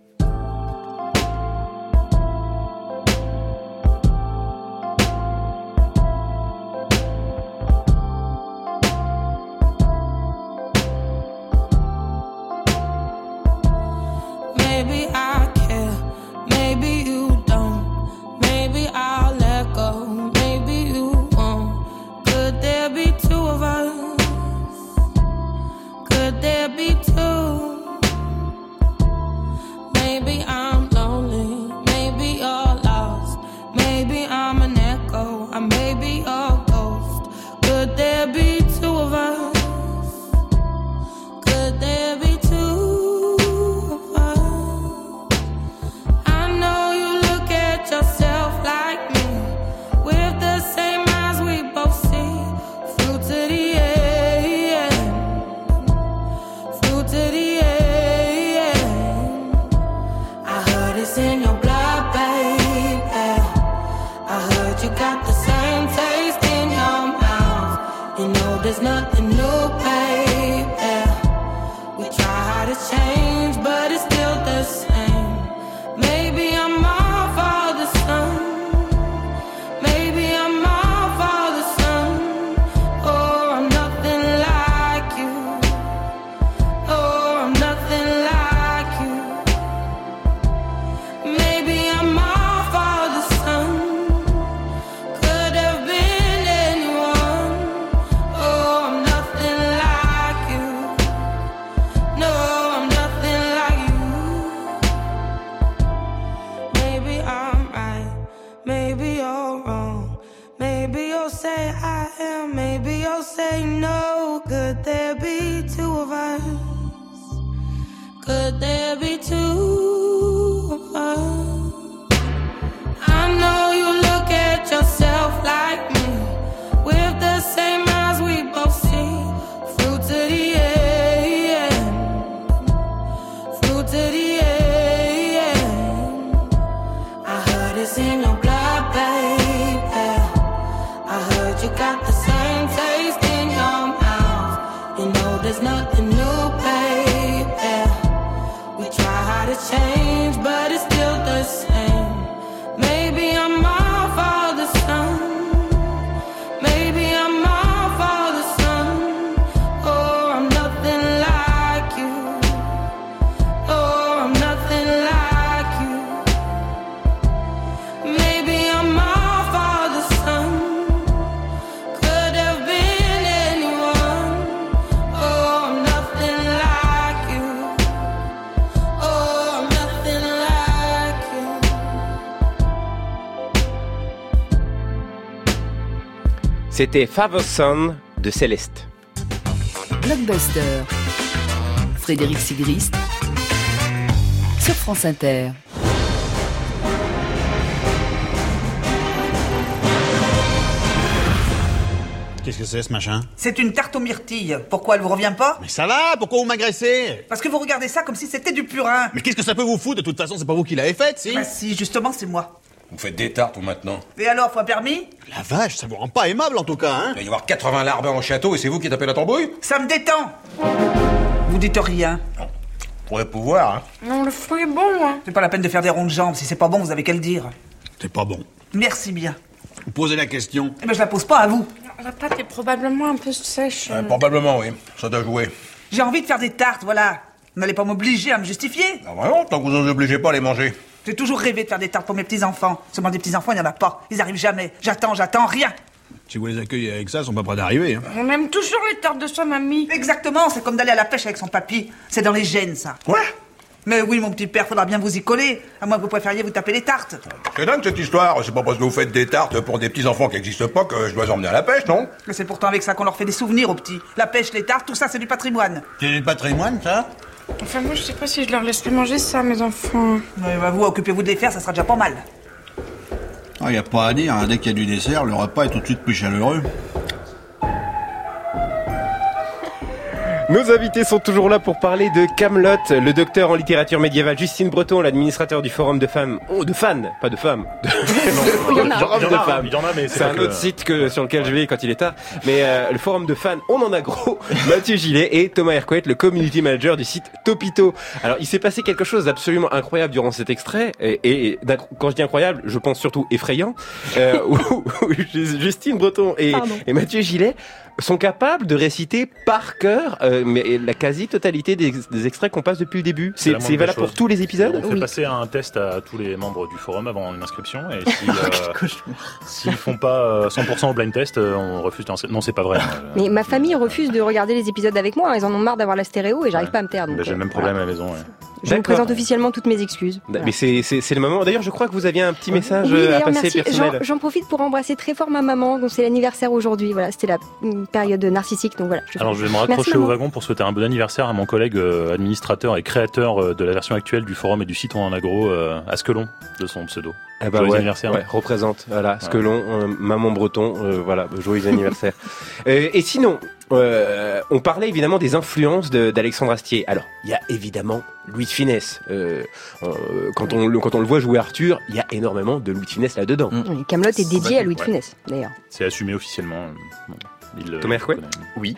C'était Father's Son de Céleste. Blockbuster. Frédéric Sigrist sur France Inter. Qu'est-ce que c'est ce machin? C'est une tarte aux myrtilles. Pourquoi elle vous revient pas? Mais ça va, pourquoi vous m'agressez? Parce que vous regardez ça comme si c'était du purin. Mais qu'est-ce que ça peut vous foutre? De toute façon, c'est pas vous qui l'avez faite, si? Bah si, justement, c'est moi. Vous faites des tartes, vous, maintenant? Et alors, faut un permis? La vache, ça vous rend pas aimable, en tout cas, hein? Il va y avoir 80 larbins au château et c'est vous qui tapez la tambouille? Ça me détend. Vous dites rien. Pourrait pouvoir, hein? Non, le fruit est bon, hein. C'est pas la peine de faire des ronds de jambes. Si c'est pas bon, vous avez qu'à le dire. C'est pas bon. Merci bien. Vous posez la question. Eh ben, je la pose pas à vous. La pâte est probablement un peu sèche. Probablement, oui. Ça doit jouer. J'ai envie de faire des tartes, voilà. Vous n'allez pas m'obliger à me justifier. Ah bah non, tant que vous ne nous obligez pas à les manger. J'ai toujours rêvé de faire des tartes pour mes petits-enfants. Seulement des petits-enfants, il n'y en a pas. Ils arrivent jamais. J'attends, rien. Si vous les accueillez avec ça, ils sont pas prêts d'arriver, hein. On aime toujours les tartes de sa mamie. Exactement, c'est comme d'aller à la pêche avec son papy. C'est dans les gènes, ça. Quoi? Mais oui, mon petit père, faudra bien vous y coller. À moins que vous préfériez vous taper les tartes. C'est dingue cette histoire. C'est pas parce que vous faites des tartes pour des petits-enfants qui n'existent pas que je dois emmener à la pêche, non? Mais c'est pourtant avec ça qu'on leur fait des souvenirs aux petits. La pêche, les tartes, tout ça, c'est du patrimoine. C'est du patrimoine, ça? Enfin, moi, je sais pas si je leur laisserai manger ça, mes enfants. Mais bah, vous, occupez-vous de les faire, ça sera déjà pas mal. Ah, y a pas à dire, hein. Dès qu'il y a du dessert, le repas est tout de suite plus chaleureux. Nos invités sont toujours là pour parler de Kaamelott, le docteur en littérature médiévale Justine Breton, l'administrateur du forum de femmes, de fans, pas de femmes. Il y en a, mais c'est un autre site sur lequel je vais quand il est tard. Mais le forum de fans, on en a gros. Mathieu Gillet et Thomas Hercouet, le community manager du site Topito. Alors, il s'est passé quelque chose d'absolument incroyable durant cet extrait, et quand je dis incroyable, je pense surtout effrayant, où Justine Breton et Mathieu Gillet sont capables de réciter par cœur mais la quasi-totalité des extraits qu'on passe depuis le début. C'est valable pour tous les épisodes? On fait passer un test à tous les membres du forum avant une inscription, et s'ils font pas 100% au blind test, on refuse. Non, c'est pas vrai. Mais ma famille refuse de regarder les épisodes avec moi. Ils en ont marre d'avoir la stéréo et j'arrive pas à me taire. J'ai le même problème à la maison. Ouais. Je vous présente officiellement toutes mes excuses. Voilà. Mais c'est le moment. D'ailleurs, je crois que vous aviez un petit message à passer merci. personnel. J'en profite pour embrasser très fort ma maman, dont c'est l'anniversaire aujourd'hui. Voilà, c'était la période narcissique, donc voilà. Alors je vais me raccrocher au wagon pour souhaiter un bon anniversaire à mon collègue administrateur et créateur de la version actuelle du forum et du site On en agro, Askelon, de son pseudo. Ah bah joyeux anniversaire. Ouais, représente, voilà, Askelon, maman breton, voilà, joyeux anniversaire. Et sinon, on parlait évidemment des influences d'Alexandre Astier. Alors, il y a évidemment Louis de Funès. Quand on le voit jouer Arthur, il y a énormément de Louis de Funès là-dedans. Kaamelott est dédié à Louis de Funès, d'ailleurs. C'est assumé officiellement. Thomas Hercouet ? Oui.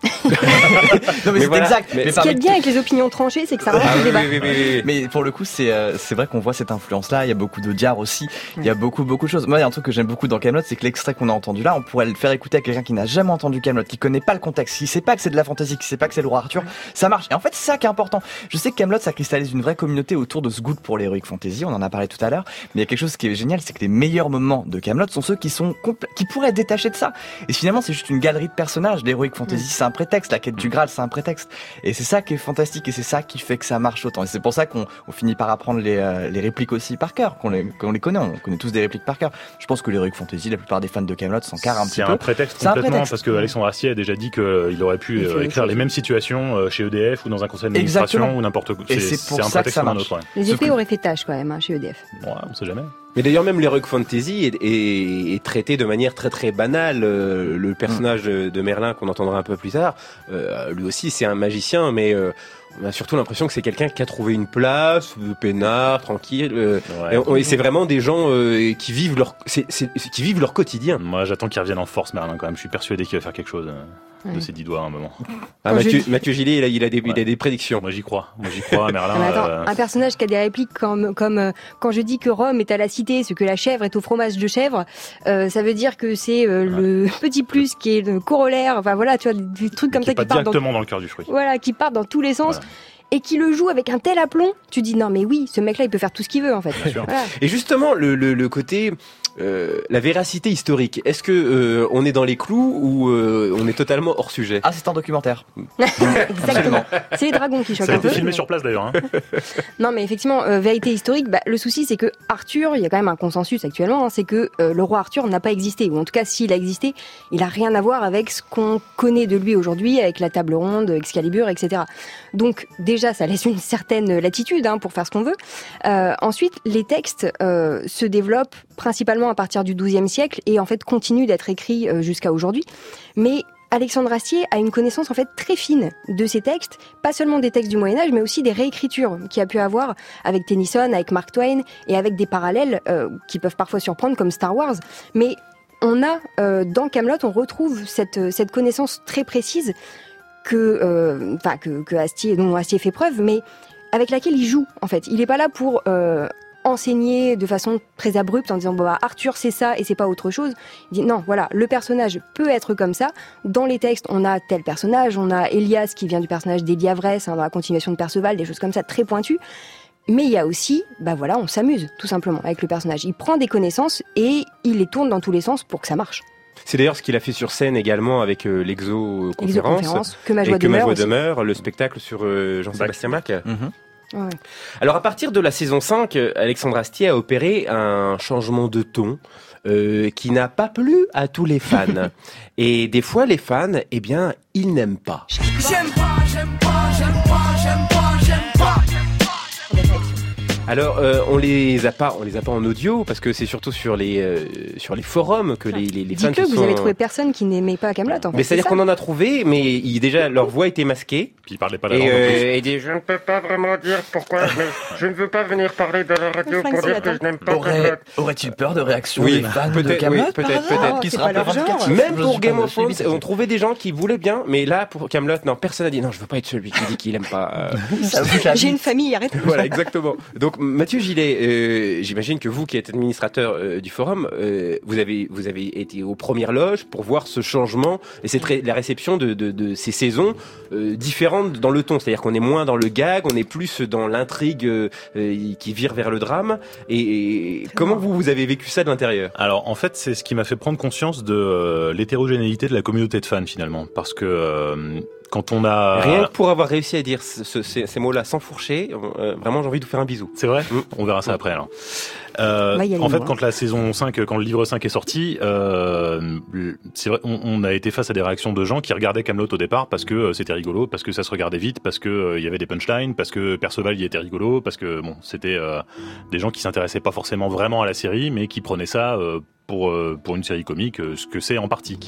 Non mais c'est voilà. Exact. Mais ce qui est bien avec les opinions tranchées, c'est que ça relance le débat. Oui. Mais pour le coup, c'est vrai qu'on voit cette influence-là. Il y a beaucoup d'Audiard aussi. Il y a beaucoup de choses. Moi, il y a un truc que j'aime beaucoup dans Kaamelott, c'est que l'extrait qu'on a entendu là, on pourrait le faire écouter à quelqu'un qui n'a jamais entendu Kaamelott, qui connaît pas le contexte, qui sait pas que c'est de la fantasy, qui sait pas que c'est le roi Arthur. Ça marche. Et en fait, c'est ça qui est important. Je sais que Kaamelott, ça cristallise une vraie communauté autour de ce goût pour l'heroic fantasy. On en a parlé tout à l'heure. Mais il y a quelque chose qui est génial, c'est que les meilleurs moments de Kaamelott sont ceux qui pourraient être détachés de ça. Et finalement, c'est juste une galerie de personnages. L'heroic fantasy, c'est un prétexte. La quête du Graal, c'est un prétexte. Et c'est ça qui est fantastique et c'est ça qui fait que ça marche autant. Et c'est pour ça qu'on finit par apprendre les répliques aussi par cœur, qu'on les connaît. On connaît tous des répliques par cœur. Je pense que l'heroic fantasy, la plupart des fans de Kaamelott s'en carrent un petit peu. C'est un prétexte complètement, parce que Alexandre Astier a déjà dit qu'il aurait pu écrire les mêmes situations chez EDF ou dans un conseil d'administration ou n'importe quoi. Et c'est pour ça que ça marche. Les effets auraient fait tâche quand même chez EDF. Ouais, on sait jamais. Mais d'ailleurs, même l'heroic fantasy est traité de manière très très banale. Le personnage de Merlin qu'on entendra un peu plus tard, lui aussi c'est un magicien, mais on a surtout l'impression que c'est quelqu'un qui a trouvé une place, peinard, tranquille. Et c'est vraiment des gens qui vivent leur quotidien. Moi, j'attends qu'il revienne en force, Merlin. Quand même, je suis persuadé qu'il va faire quelque chose de ses 10 doigts à un moment. Mathieu Gillet, il a des prédictions. Moi, j'y crois, Merlin. Un personnage qui a des répliques comme quand je dis que Rome est à la cité, ce que la chèvre est au fromage de chèvre, ça veut dire que c'est le petit plus qui est le corollaire. Enfin voilà, tu vois, des trucs comme ça qui partent directement dans le cœur du fruit. Voilà, qui partent dans tous les sens. Voilà. Et qui le joue avec un tel aplomb, tu dis non mais oui, ce mec-là il peut faire tout ce qu'il veut en fait. Voilà. Et justement le côté la véracité historique, est-ce que on est dans les clous ou on est totalement hors sujet? Ah, c'est un documentaire. Exactement. C'est les dragons qui choquent un peu. Ça a été filmé sur place d'ailleurs. Non mais effectivement, vérité historique, le souci c'est que Arthur, il y a quand même un consensus actuellement, c'est que le roi Arthur n'a pas existé, ou en tout cas s'il a existé, il a rien à voir avec ce qu'on connaît de lui aujourd'hui, avec la table ronde, Excalibur, etc. Donc déjà ça laisse une certaine latitude pour faire ce qu'on veut. Ensuite, les textes se développent principalement vraiment à partir du XIIe siècle et en fait continue d'être écrit jusqu'à aujourd'hui. Mais Alexandre Astier a une connaissance en fait très fine de ces textes, pas seulement des textes du Moyen-Âge, mais aussi des réécritures qu'il a pu avoir avec Tennyson, avec Mark Twain et avec des parallèles qui peuvent parfois surprendre comme Star Wars. Mais on a dans Kaamelott, on retrouve cette connaissance très précise que Astier, dont Astier fait preuve, mais avec laquelle il joue en fait. Il n'est pas là pour enseigner de façon très abrupte en disant Arthur c'est ça et c'est pas autre chose. Il dit non, voilà, le personnage peut être comme ça. Dans les textes, on a tel personnage, on a Elias qui vient du personnage d'Eliavrès, dans la continuation de Perceval, des choses comme ça très pointues. Mais il y a aussi, on s'amuse tout simplement avec le personnage. Il prend des connaissances et il les tourne dans tous les sens pour que ça marche. C'est d'ailleurs ce qu'il a fait sur scène également avec l'Exo-conférence Que ma joie demeure, le spectacle sur Jean-Sébastien Bach. Ouais. Alors à partir de la saison 5, Alexandre Astier a opéré un changement de ton qui n'a pas plu à tous les fans. Et des fois les fans, ils n'aiment pas. J'aime pas. Alors on les a pas en audio parce que c'est surtout sur les forums que les fans Dites-le, vous avez trouvé personne qui n'aimait pas Kaamelott. En fait, mais c'est-à-dire qu'on en a trouvé, mais déjà leur voix était masquée. Puis ils parlaient pas la langue. Et dit je ne peux pas vraiment dire pourquoi, mais je ne veux pas venir parler de la radio pour dire que je n'aime pas Kaamelott. Aurait-il peur de réaction des fans de Kaamelott? Peut-être. Qui sera pas genre. Même pour Game of Thrones, on trouvait des gens qui voulaient bien, mais là pour Kaamelott, non, personne n'a dit non, je veux pas être celui qui dit qu'il aime pas. J'ai une famille, arrête. Voilà, exactement. Donc Mathieu Gillet, j'imagine que vous qui êtes administrateur du forum, vous avez été aux premières loges pour voir ce changement et la réception de ces saisons différentes dans le ton. C'est-à-dire qu'on est moins dans le gag, on est plus dans l'intrigue qui vire vers le drame. Et comment vous avez vécu ça de l'intérieur? Alors en fait, c'est ce qui m'a fait prendre conscience de l'hétérogénéité de la communauté de fans finalement, parce que quand on a... Rien que pour avoir réussi à dire ces mots-là sans fourcher, vraiment j'ai envie de vous faire un bisou. C'est vrai? On verra ça après alors. En fait, quand la saison 5, quand le livre 5 est sorti, c'est vrai, on a été face à des réactions de gens qui regardaient Kaamelott au départ parce que c'était rigolo, parce que ça se regardait vite, parce que il y avait des punchlines, parce que Perceval y était rigolo, parce que c'était des gens qui s'intéressaient pas forcément vraiment à la série, mais qui prenaient ça pour une série comique, ce que c'est en partie.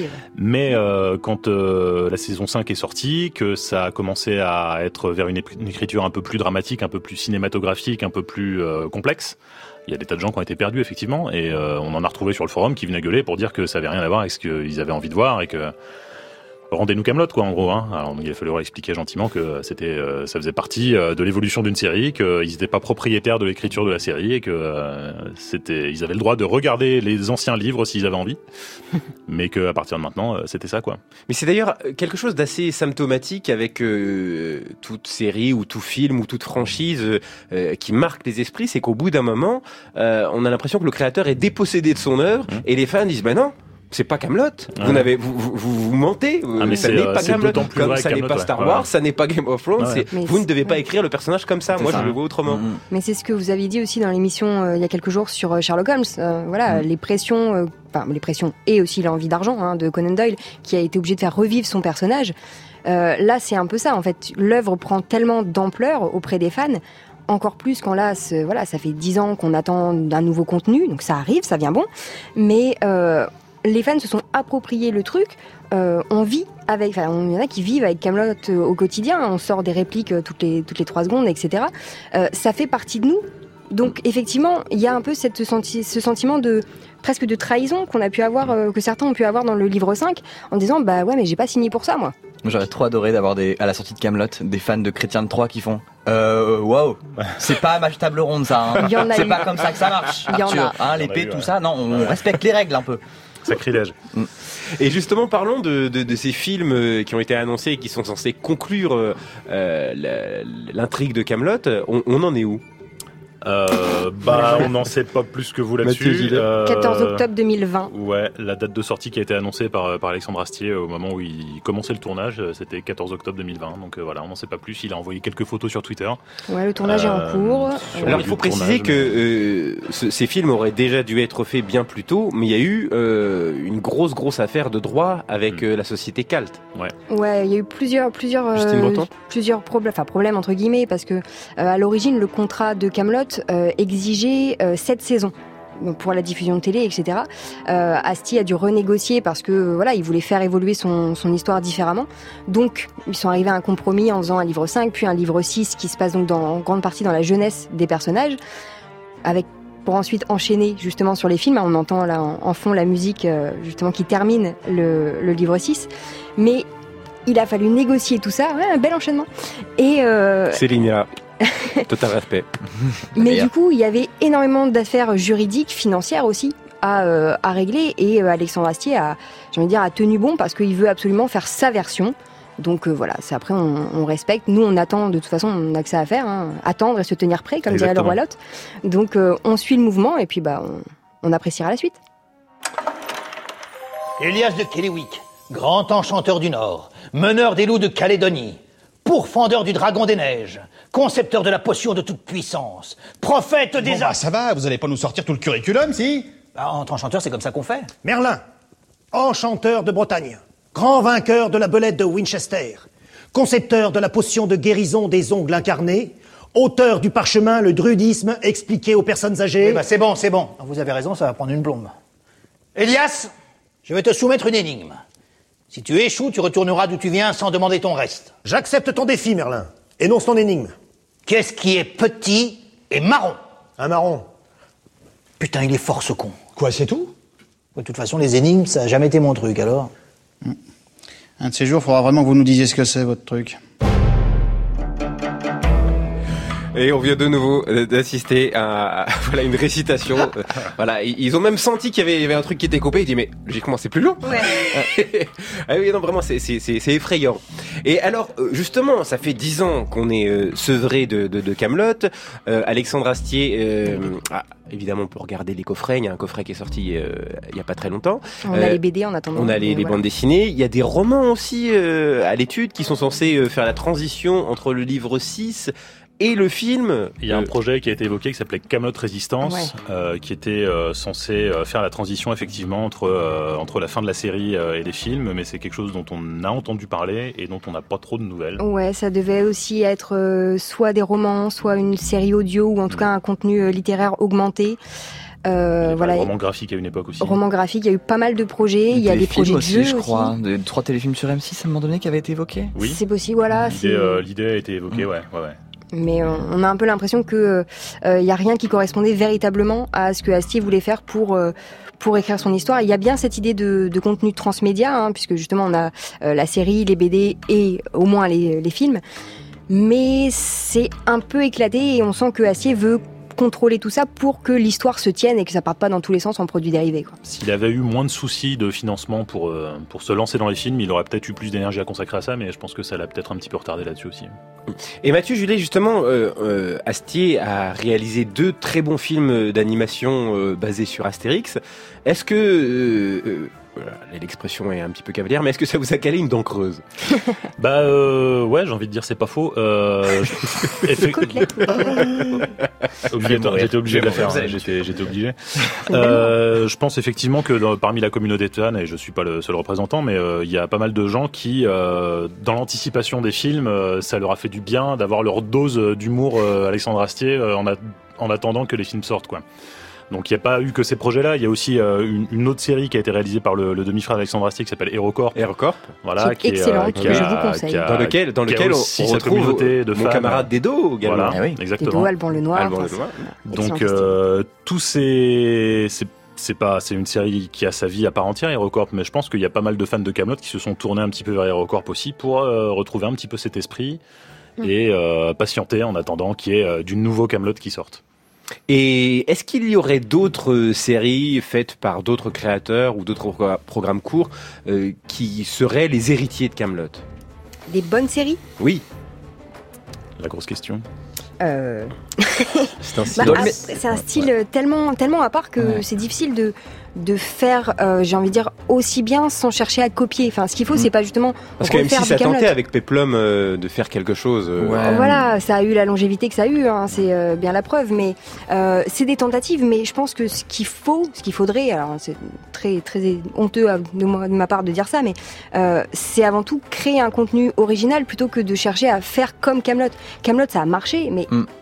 Mais quand la saison 5 est sortie, que ça a commencé à être vers une écriture un peu plus dramatique, un peu plus cinématographique, un peu plus complexe, il y a des tas de gens qui ont été perdus effectivement, et on en a retrouvé sur le forum qui venaient gueuler pour dire que ça avait rien à voir avec ce qu'ils avaient envie de voir et que rendez-nous Kaamelott quoi en gros. Alors il a fallu leur expliquer gentiment que ça faisait partie de l'évolution d'une série, qu'ils n'étaient pas propriétaires de l'écriture de la série et que ils avaient le droit de regarder les anciens livres s'ils avaient envie, mais qu'à partir de maintenant c'était ça quoi. Mais c'est d'ailleurs quelque chose d'assez symptomatique avec toute série ou tout film ou toute franchise qui marque les esprits, c'est qu'au bout d'un moment on a l'impression que le créateur est dépossédé de son œuvre et les fans disent non, c'est pas Kaamelott. Vous mentez. Ça n'est pas Kaamelott. Comme ça n'est pas Star Wars, ça n'est pas Game of Thrones. Vous ne devez pas écrire le personnage comme ça. Moi, je le vois autrement. Mais c'est ce que vous avez dit aussi dans l'émission il y a quelques jours sur Sherlock Holmes. Les pressions, et aussi l'envie d'argent de Conan Doyle, qui a été obligé de faire revivre son personnage. Là, c'est un peu ça. En fait, l'œuvre prend tellement d'ampleur auprès des fans. Encore plus quand là, ça fait 10 ans qu'on attend d'un nouveau contenu. Donc ça arrive, ça vient bon. Mais les fans se sont appropriés le truc. On vit avec, il y en a qui vivent avec Kaamelott au quotidien. On sort des répliques toutes les 3 secondes, etc. Ça fait partie de nous. Donc effectivement, il y a un peu ce sentiment presque de trahison qu'on a pu avoir, que certains ont pu avoir dans le livre 5, en disant mais j'ai pas signé pour ça moi. J'aurais trop adoré d'avoir à la sortie de Kaamelott des fans de Chrétien de Troyes qui font waouh, c'est pas ma table ronde ça. C'est pas comme ça que ça marche. Arthur, l'épée, tout ça. Non, on respecte les règles un peu. Sacrilège. Et justement, parlons de ces films qui ont été annoncés et qui sont censés conclure l'intrigue de Kaamelott. On en est où? On n'en sait pas plus que vous là-dessus. 14 octobre 2020. Ouais, la date de sortie qui a été annoncée par Alexandre Astier au moment où il commençait le tournage, c'était 14 octobre 2020. Donc voilà, on n'en sait pas plus. Il a envoyé quelques photos sur Twitter. Ouais, le tournage est en cours. Alors il faut préciser que ces films auraient déjà dû être faits bien plus tôt, mais il y a eu une grosse affaire de droit avec la société Calt. Ouais, il y a eu plusieurs problèmes entre guillemets, parce que à l'origine le contrat de Kaamelott exigeait 7 saisons. pour la diffusion de télé, etc. Astier a dû renégocier parce que voilà, il voulait faire évoluer son histoire différemment. Donc, ils sont arrivés à un compromis en faisant un livre 5, puis un livre 6 qui se passe donc en grande partie dans la jeunesse des personnages, pour ensuite enchaîner justement sur les films. On entend là en fond la musique justement qui termine le livre 6. Mais il a fallu négocier tout ça, un bel enchaînement. Et Céline, là. Total respect. Mais du coup, il y avait énormément d'affaires juridiques, financières aussi, à régler. Et Alexandre Astier a tenu bon parce qu'il veut absolument faire sa version. Donc voilà, c'est après on respecte. Nous on attend, de toute façon on n'a que ça à faire, attendre et se tenir prêt, comme dirait le roi Lot. Donc on suit le mouvement et puis on appréciera la suite. Elias de Kéléwick, grand enchanteur du Nord, meneur des loups de Calédonie, pourfendeur du dragon des neiges, concepteur de la potion de toute puissance, prophète des... ça va, vous allez pas nous sortir tout le curriculum, si ? Entre enchanteurs, c'est comme ça qu'on fait. Merlin, enchanteur de Bretagne, grand vainqueur de la belette de Winchester, concepteur de la potion de guérison des ongles incarnés, auteur du parchemin Le Druidisme expliqué aux personnes âgées... C'est bon. Vous avez raison, ça va prendre une plombe. Elias, je vais te soumettre une énigme. Si tu échoues, tu retourneras d'où tu viens sans demander ton reste. J'accepte ton défi, Merlin. Énonce ton énigme. Qu'est-ce qui est petit et marron ? Un marron. Putain, il est fort ce con. Quoi, c'est tout ? De toute façon, les énigmes, ça n'a jamais été mon truc, alors. Un de ces jours, il faudra vraiment que vous nous disiez ce que c'est, votre truc. Et on vient de nouveau d'assister à une récitation. Voilà, ils ont même senti qu'il y avait un truc qui était coupé. Ils disent mais logiquement c'est plus long. Ouais. Ah oui, non, vraiment c'est effrayant. Et alors justement, ça fait 10 ans qu'on est sevré de Kaamelott. Alexandre Astier a évidemment, on peut regarder les coffrets. Il y a un coffret qui est sorti il y a pas très longtemps. On a les BD en attendant. On a les bandes dessinées. Il y a des romans aussi à l'étude qui sont censés faire la transition entre le livre 6 et le film. Il y a un projet qui a été évoqué qui s'appelait Kaamelott Résistance, qui était censé faire la transition effectivement entre la fin de la série et les films, mais c'est quelque chose dont on a entendu parler et dont on n'a pas trop de nouvelles. Ouais, ça devait aussi être soit des romans, soit une série audio ou en tout cas un contenu littéraire augmenté. Roman graphique à une époque aussi. Roman graphique, il y a eu pas mal de projets. Il y a des projets de jeux je crois. 3 téléfilms sur M6 à un moment donné qui avaient été évoqués. Oui. C'est possible, voilà. L'idée a été évoquée, ouais. Mais on a un peu l'impression que y a rien qui correspondait véritablement à ce que Astier voulait faire pour écrire son histoire. Il y a bien cette idée de contenu transmédia, puisque justement on a la série, les BD et au moins les films. Mais c'est un peu éclaté et on sent que Astier veut contrôler tout ça pour que l'histoire se tienne et que ça parte pas dans tous les sens en produits dérivés, quoi. S'il avait eu moins de soucis de financement pour se lancer dans les films, il aurait peut-être eu plus d'énergie à consacrer à ça, mais je pense que ça l'a peut-être un petit peu retardé là-dessus aussi. Et Mathieu Julet, justement, Astier a réalisé 2 très bons films d'animation basés sur Astérix. Est-ce que l'expression est un petit peu cavalière, mais est-ce que ça vous a calé une dent creuse ? Ouais, j'ai envie de dire c'est pas faux. J'étais obligé de la faire. J'étais obligé. Je pense effectivement que parmi la communauté de fans, et je suis pas le seul représentant, mais il y a pas mal de gens qui, dans l'anticipation des films, ça leur a fait du bien d'avoir leur dose d'humour Alexandre Astier en attendant que les films sortent, quoi. Donc il n'y a pas eu que ces projets-là, il y a aussi une autre série qui a été réalisée par le demi-frère d'Alexandre Astier qui s'appelle HeroCorp. Voilà, qui est excellente, que je vous conseille. Dans lequel on retrouve mon camarade Dedo également. Voilà, oui, exactement. Dedo, Alban Lenoir. Donc tous ces... C'est une série qui a sa vie à part entière, HeroCorp, mais je pense qu'il y a pas mal de fans de Kaamelott qui se sont tournés un petit peu vers HeroCorp aussi pour retrouver un petit peu cet esprit et patienter en attendant qu'il y ait du nouveau Kaamelott qui sorte. Et est-ce qu'il y aurait d'autres séries faites par d'autres créateurs ou d'autres programmes courts qui seraient les héritiers de Kaamelott ? Des bonnes séries ? Oui. La grosse question. C'est un style tellement à part que c'est difficile de faire, j'ai envie de dire, aussi bien sans chercher à copier. Enfin, ce qu'il faut, c'est pas justement parce que même si ça tentait avec Peplum de faire quelque chose. Voilà, ça a eu la longévité que ça a eu, c'est bien la preuve. Mais c'est des tentatives. Mais je pense que ce qu'il faudrait, alors c'est très très honteux de ma part de dire ça, mais c'est avant tout créer un contenu original plutôt que de chercher à faire comme Kaamelott. Kaamelott, ça a marché, mais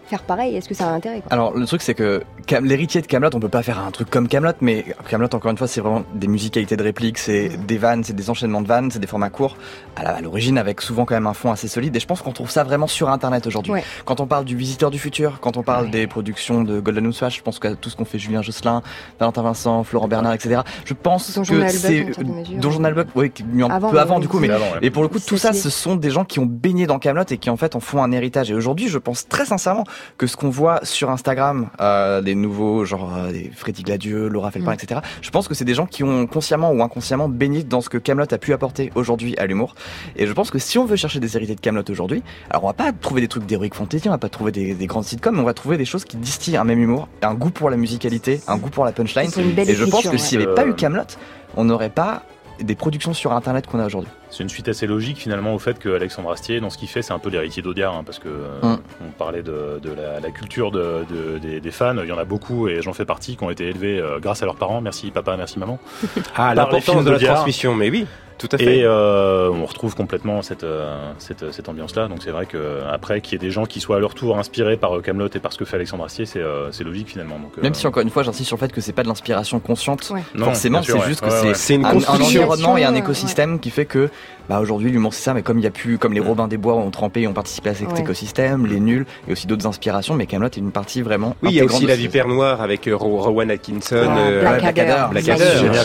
faire pareil? Est-ce que ça a un intérêt, quoi? Alors le truc c'est que l'héritier de Kaamelott, on peut pas faire un truc comme Kaamelott, mais Kaamelott encore une fois c'est vraiment des musicalités de répliques, c'est des vannes, c'est des enchaînements de vannes, c'est des formats courts à l'origine avec souvent quand même un fond assez solide, et je pense qu'on trouve ça vraiment sur internet aujourd'hui. Ouais. Quand on parle du Visiteur du futur, quand on parle des productions de Golden Housewives, je pense que tout ce qu'on fait Julien Josselin, Valentin Vincent, Florent Bernard, etc. Je pense que c'est Donjon Albuck, oui, un peu avant du coup, mais et pour le coup tout ça ce sont des gens qui ont baigné dans Kaamelott et qui en fait en font un héritage. Et aujourd'hui je pense très sincèrement que ce qu'on voit sur Instagram, des nouveaux genre des Freddy Gladieux, Laura Felpin, etc. Je pense que c'est des gens qui ont consciemment ou inconsciemment baigné dans ce que Kaamelott a pu apporter aujourd'hui à l'humour. Et je pense que si on veut chercher des héritiers de Kaamelott aujourd'hui, alors on va pas trouver des trucs d'heroic fantasy, on va pas trouver des grandes sitcoms, mais on va trouver des choses qui distillent un même humour, un goût pour la musicalité, un goût pour la punchline. Et je pense que s'il n'y avait pas eu Kaamelott, on n'aurait pas des productions sur internet qu'on a aujourd'hui. C'est une suite assez logique finalement au fait que Alexandre Astier, dans ce qu'il fait, c'est un peu l'héritier d'Audiard, hein, parce que on parlait de la culture des fans, il y en a beaucoup et j'en fais partie qui ont été élevés grâce à leurs parents, merci papa, merci maman. Ah, l'importance de la transmission, mais oui. Tout à fait. Et on retrouve complètement cette ambiance-là. Donc c'est vrai que après qu'il y ait des gens qui soient à leur tour inspirés par Kaamelott et par ce que fait Alexandre Astier, c'est logique finalement. Donc, même si encore une fois j'insiste sur le fait que c'est pas de l'inspiration consciente, non, forcément, sûr, c'est juste que c'est une un environnement et un écosystème qui fait que aujourd'hui l'humour c'est ça, mais comme il y a pu, comme les Robins des Bois ont trempé et ont participé à cet écosystème, les Nuls et aussi d'autres inspirations, mais Kaamelott est une partie vraiment. Oui, il y a aussi La Vipère Noire avec Rowan Atkinson, Blackadder. Génial.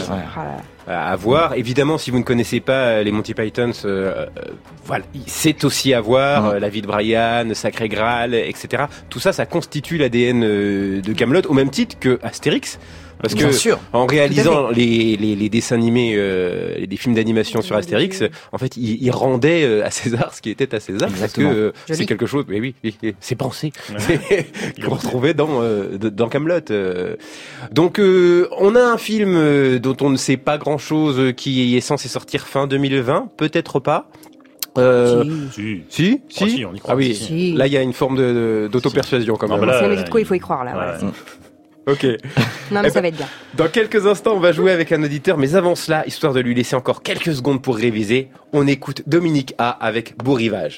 À voir. Évidemment, si vous ne connaissez pas les Monty Pythons, voilà, c'est aussi à voir. La vie de Brian, Sacré Graal, etc. Tout ça, ça constitue l'ADN de Kaamelott, au même titre que Astérix. Parce que en réalisant les dessins animés, les films d'animation sur Astérix, en fait, il rendait à César ce qui était à César. Exactement. Parce que c'est quelque chose. Mais oui, c'est pensé. Qu'on retrouvait dans Kaamelott. Donc, on a un film dont on ne sait pas grand-chose, qui est censé sortir fin 2020, peut-être pas. Si, on y croit. Ah oui. Si. Là, il y a une forme d'auto-persuasion quand même. Mais de quoi il faut y croire là. Voilà. Ok. Non mais ça va être bien. Dans quelques instants, on va jouer avec un auditeur, mais avant cela, histoire de lui laisser encore quelques secondes pour réviser, on écoute Dominique A avec Beau Rivage.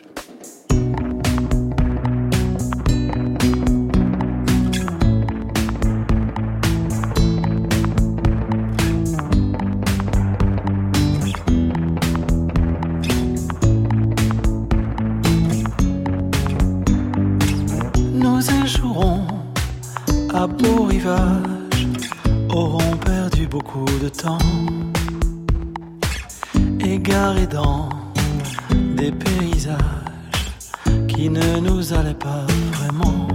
Nous échouerons à Beau Rivage, auront perdu beaucoup de temps, égarés dans des paysages qui ne nous allaient pas vraiment,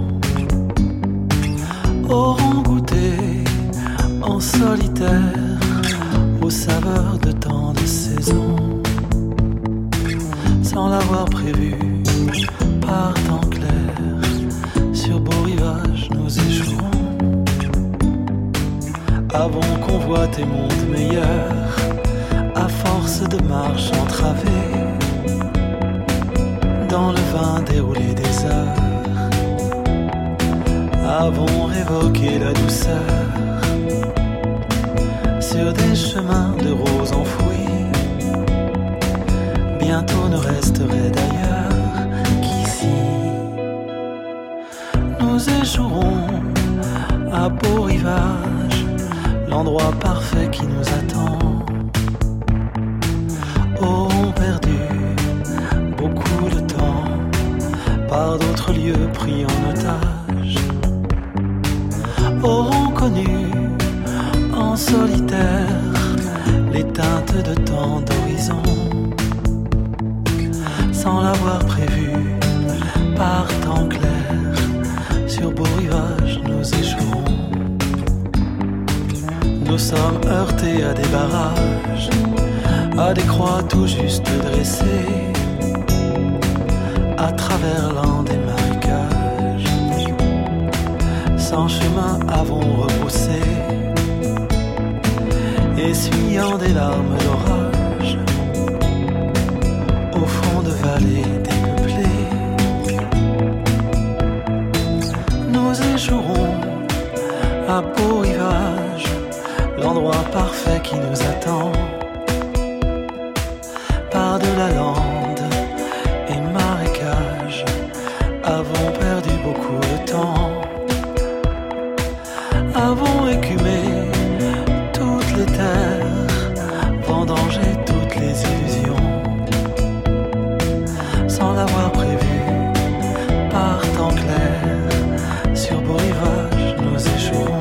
auront goûté en solitaire aux saveurs de tant de saisons, sans l'avoir prévu par temps clair. Sur Beau Rivage, nous échouerons. Avons convoité monde meilleur, à force de marche entravée, dans le vin déroulé des heures, avons révoqué la douceur, sur des chemins de roses enfouis, bientôt ne resterait d'ailleurs qu'ici. Nous échouerons à Beau Rivage, l'endroit parfait qui nous attend. Auront perdu beaucoup de temps par d'autres lieux pris en otage. Auront connu en solitaire les teintes de tant d'horizons, sans l'avoir prévu par temps clair. Sur Beau Rivage, nous échouerons. Nous sommes heurtés à des barrages, à des croix tout juste dressées, à travers l'an des marécages. Sans chemin avons repoussé, essuyant des larmes d'orage, au fond de vallées dépeuplées. Nous échouerons à Beau Rivage, l'endroit parfait qui nous attend. Par de la lande et marécage, avons perdu beaucoup de temps. avons écumé toutes les terres, vendangé toutes les illusions, sans l'avoir prévu, par temps clair, sur beau rivage nous échouerons.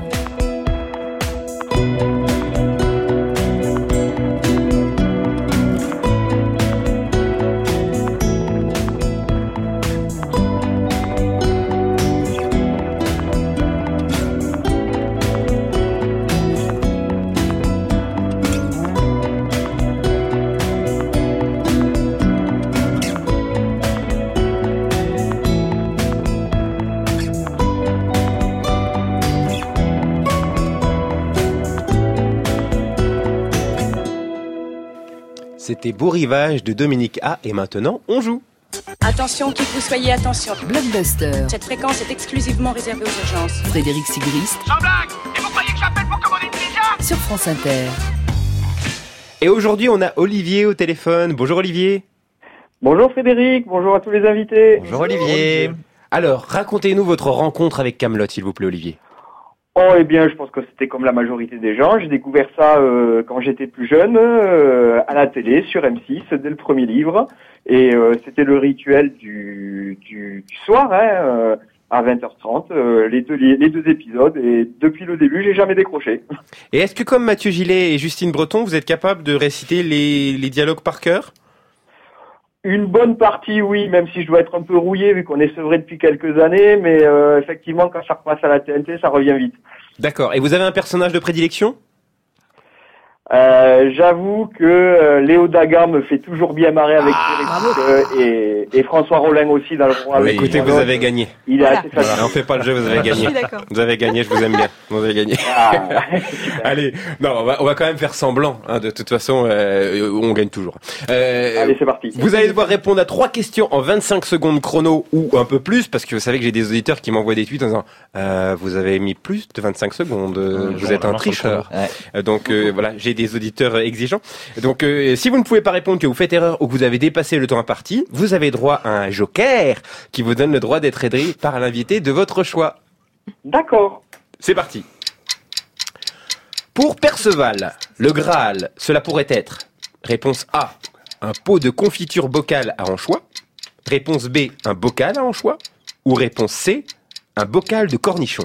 C'était Beau Rivage de Dominique A. Et maintenant, on joue. Attention, qui que vous soyez, attention. Blockbuster. Cette fréquence est exclusivement réservée aux urgences. Frédéric Sigrist. Sans blague. Et vous croyez que j'appelle pour commander une pizza? Sur France Inter. Et aujourd'hui, on a Olivier au téléphone. Bonjour Olivier. Bonjour Frédéric, bonjour à tous les invités. Bonjour Olivier. Alors, racontez-nous votre rencontre avec Kaamelott, s'il vous plaît Olivier. Oh, eh bien, je pense que c'était comme la majorité des gens. J'ai découvert ça quand j'étais plus jeune, à la télé, sur M6, dès le premier livre. Et c'était le rituel du soir, hein, à 20h30, les deux épisodes. Et depuis le début, j'ai jamais décroché. Et est-ce que, comme Mathieu Gillet et Justine Breton, vous êtes capable de réciter les dialogues par cœur ? Une bonne partie, oui, même si je dois être un peu rouillé vu qu'on est sevré depuis quelques années, mais effectivement, quand ça repasse à la TNT, ça revient vite. D'accord. Et vous avez un personnage de prédilection ? J'avoue que Léo Daga me fait toujours bien marrer avec ses répliques, et François Rollin aussi dans le roi. Oui, écoutez, vous avez gagné. Il est assez facile. Voilà, on fait pas le jeu, vous avez gagné. Vous avez gagné, je vous aime bien. Vous avez gagné. Allez, non, on va quand même faire semblant. Hein, de toute façon, on gagne toujours. Allez, c'est parti. Vous allez devoir répondre à 3 questions en 25 secondes chrono ou un peu plus, parce que vous savez que j'ai des auditeurs qui m'envoient des tweets en disant vous avez mis plus de 25 secondes, vous êtes un tricheur. Donc voilà, j'ai des auditeurs exigeants. Donc si vous ne pouvez pas répondre, que vous faites erreur ou que vous avez dépassé le temps imparti, vous avez droit à un joker qui vous donne le droit d'être aidé par l'invité de votre choix. D'accord. C'est parti. Pour Perceval, le Graal, cela pourrait être réponse A, un pot de confiture bocal à anchois. Réponse B, un bocal à anchois. Ou réponse C, un bocal de cornichons.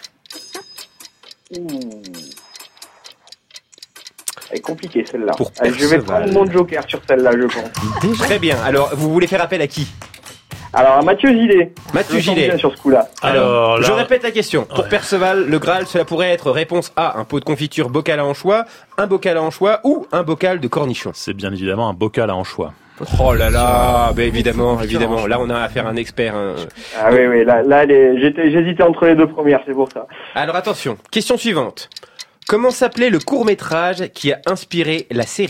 Elle est compliquée celle-là. Pour je vais prendre mon joker sur celle-là, je pense. Très bien. Alors, vous voulez faire appel à qui ? Alors, à Mathieu Gillet. Mathieu Gillet. Bien sur ce coup-là. Alors, je répète la question. Pour Perceval, le Graal, cela pourrait être réponse A, un pot de confiture bocal à anchois, un bocal à anchois ou un bocal de cornichons. C'est bien évidemment un bocal à anchois. Oh là là, ben évidemment. Là, on a affaire à un expert. Ah oui, là, j'hésitais entre les deux premières, c'est pour ça. Alors attention, question suivante. Comment s'appelait le court-métrage qui a inspiré la série ?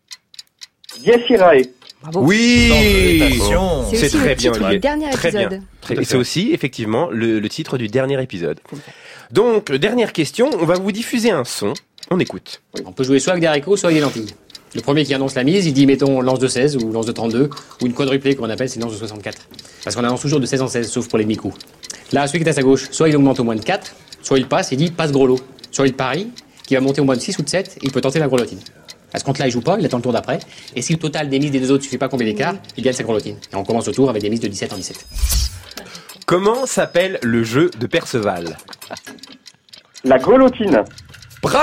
Yes Irae. Oui, c'est aussi très le bien, titre Olivier. du dernier Très bien. épisode. Et c'est aussi effectivement le titre du dernier épisode. Donc dernière question, on va vous diffuser un son. On écoute. On peut jouer soit avec des haricots, soit avec des lentilles. Le premier qui annonce la mise, il dit mettons lance de 16 ou lance de 32 ou une quadruplée qu'on appelle c'est lance de 64. Parce qu'on annonce toujours de 16 en 16 sauf pour les demi-coups. Là, celui qui est à sa gauche, soit il augmente au moins de 4, soit il passe, il dit passe gros lot. Soit il parie, qui va monter au moins de 6 ou de 7, il peut tenter la grelotine. À ce compte-là, il joue pas, il attend le tour d'après. Et si le total des mises des deux autres ne suffit pas combien d'écart, il gagne sa grelotine. Et on commence le tour avec des mises de 17 en 17. Comment s'appelle le jeu de Perceval ? La grelotine. Bravo !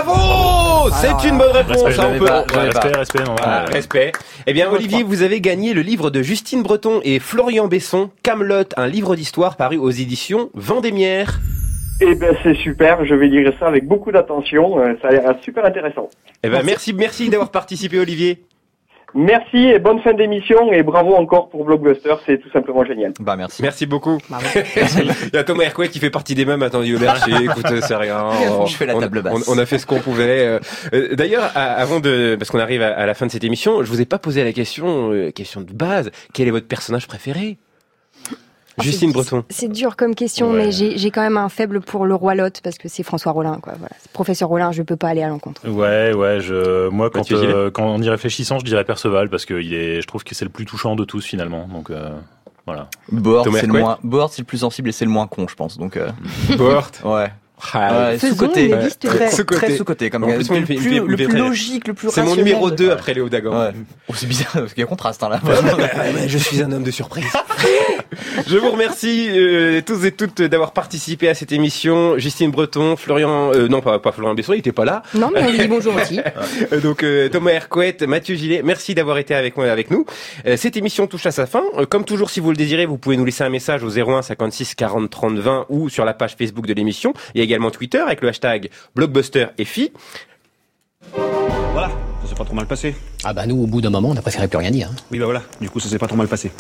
C'est une bonne réponse. Respect. Respect. Eh bien, Olivier, vous avez gagné le livre de Justine Breton et Florian Besson, Kaamelott, un livre d'histoire paru aux éditions Vendémiaire. Eh ben c'est super, je vais lire ça avec beaucoup d'attention, ça a l'air super intéressant. Eh ben merci d'avoir participé Olivier. Merci et bonne fin d'émission et bravo encore pour Blockbuster, c'est tout simplement génial. Bah merci. Merci beaucoup. Il y a Thomas Hercouet qui fait partie des mêmes attendus au marché, écoute, c'est rien. Je fais la table basse. On a fait ce qu'on pouvait. D'ailleurs, parce qu'on arrive à la fin de cette émission, je vous ai pas posé la question de base, quel est votre personnage préféré ? Justine Breton. C'est dur comme question, mais j'ai quand même un faible pour le roi Lot parce que c'est François Rollin, quoi. Voilà. Professeur Rollin, je peux pas aller à l'encontre. Moi, quand en y réfléchissant, je dirais Perceval parce que je trouve que c'est le plus touchant de tous finalement. Donc voilà. Bohort, c'est le plus sensible et c'est le moins con, je pense. Donc Bohort. Ouais. Sous-côté. Sous-côté. Très sous-côté. Comme En plus, le plus logique, le plus C'est rationnel. mon numéro 2 après Léo Dagan. Ouais. Oh, c'est bizarre, parce qu'il y a contraste, hein, là. Je suis un homme de surprise. Je vous remercie tous et toutes d'avoir participé à cette émission. Justine Breton, Florian... non, pas Florian Besson, il était pas là. Non, mais on lui dit bonjour aussi. Donc Thomas Hercouet, Mathieu Gillet, merci d'avoir été avec nous. Cette émission touche à sa fin. Comme toujours, si vous le désirez, vous pouvez nous laisser un message au 01 56 40 30 20 ou sur la page Facebook de l'émission. Il y a également Twitter avec le hashtag BlockbusterFI. Voilà, ça s'est pas trop mal passé. Ah bah nous, au bout d'un moment, on a préféré plus rien dire. Oui bah voilà, du coup ça s'est pas trop mal passé.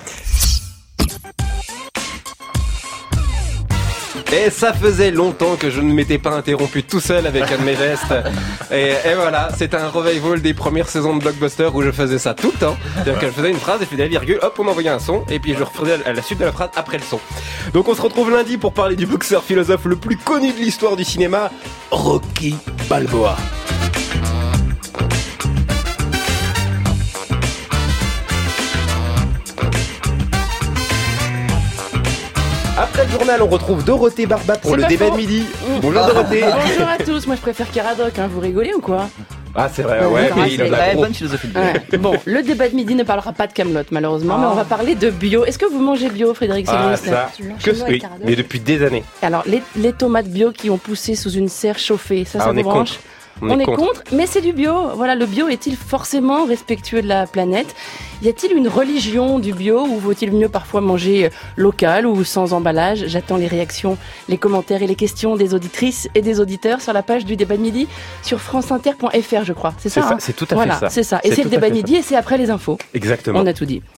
Et ça faisait longtemps que je ne m'étais pas interrompu tout seul avec un de mes gestes. Et voilà, c'est un revival des premières saisons de Blockbuster où je faisais ça tout le temps. C'est-à-dire que je faisais une phrase et je faisais la virgule, hop, on envoyait un son, et puis je refaisais à la suite de la phrase après le son. Donc on se retrouve lundi pour parler du boxeur philosophe le plus connu de l'histoire du cinéma, Rocky Balboa. Après le journal, on retrouve Dorothée Barba pour le débat de midi. Bonjour Dorothée. Bonjour à tous, moi je préfère Caradoc, vous rigolez ou quoi? Ah c'est vrai, ouais, mais il a la bonne philosophie de ouais. Bon, le débat de midi ne parlera pas de Kaamelott malheureusement, mais on va parler de bio. Est-ce que vous mangez bio, Frédéric Ségrist? Ça, oui, mais depuis des années. Alors, les tomates bio qui ont poussé sous une serre chauffée, ça vous branche? On est contre, mais c'est du bio. Voilà, le bio est-il forcément respectueux de la planète? Y a-t-il une religion du bio ou vaut-il mieux parfois manger local ou sans emballage? J'attends les réactions, les commentaires et les questions des auditrices et des auditeurs sur la page du débat de midi sur franceinter.fr, je crois. C'est ça, c'est tout à fait voilà, ça. C'est ça. Et c'est le débat de midi et c'est après les infos. Exactement. On a tout dit.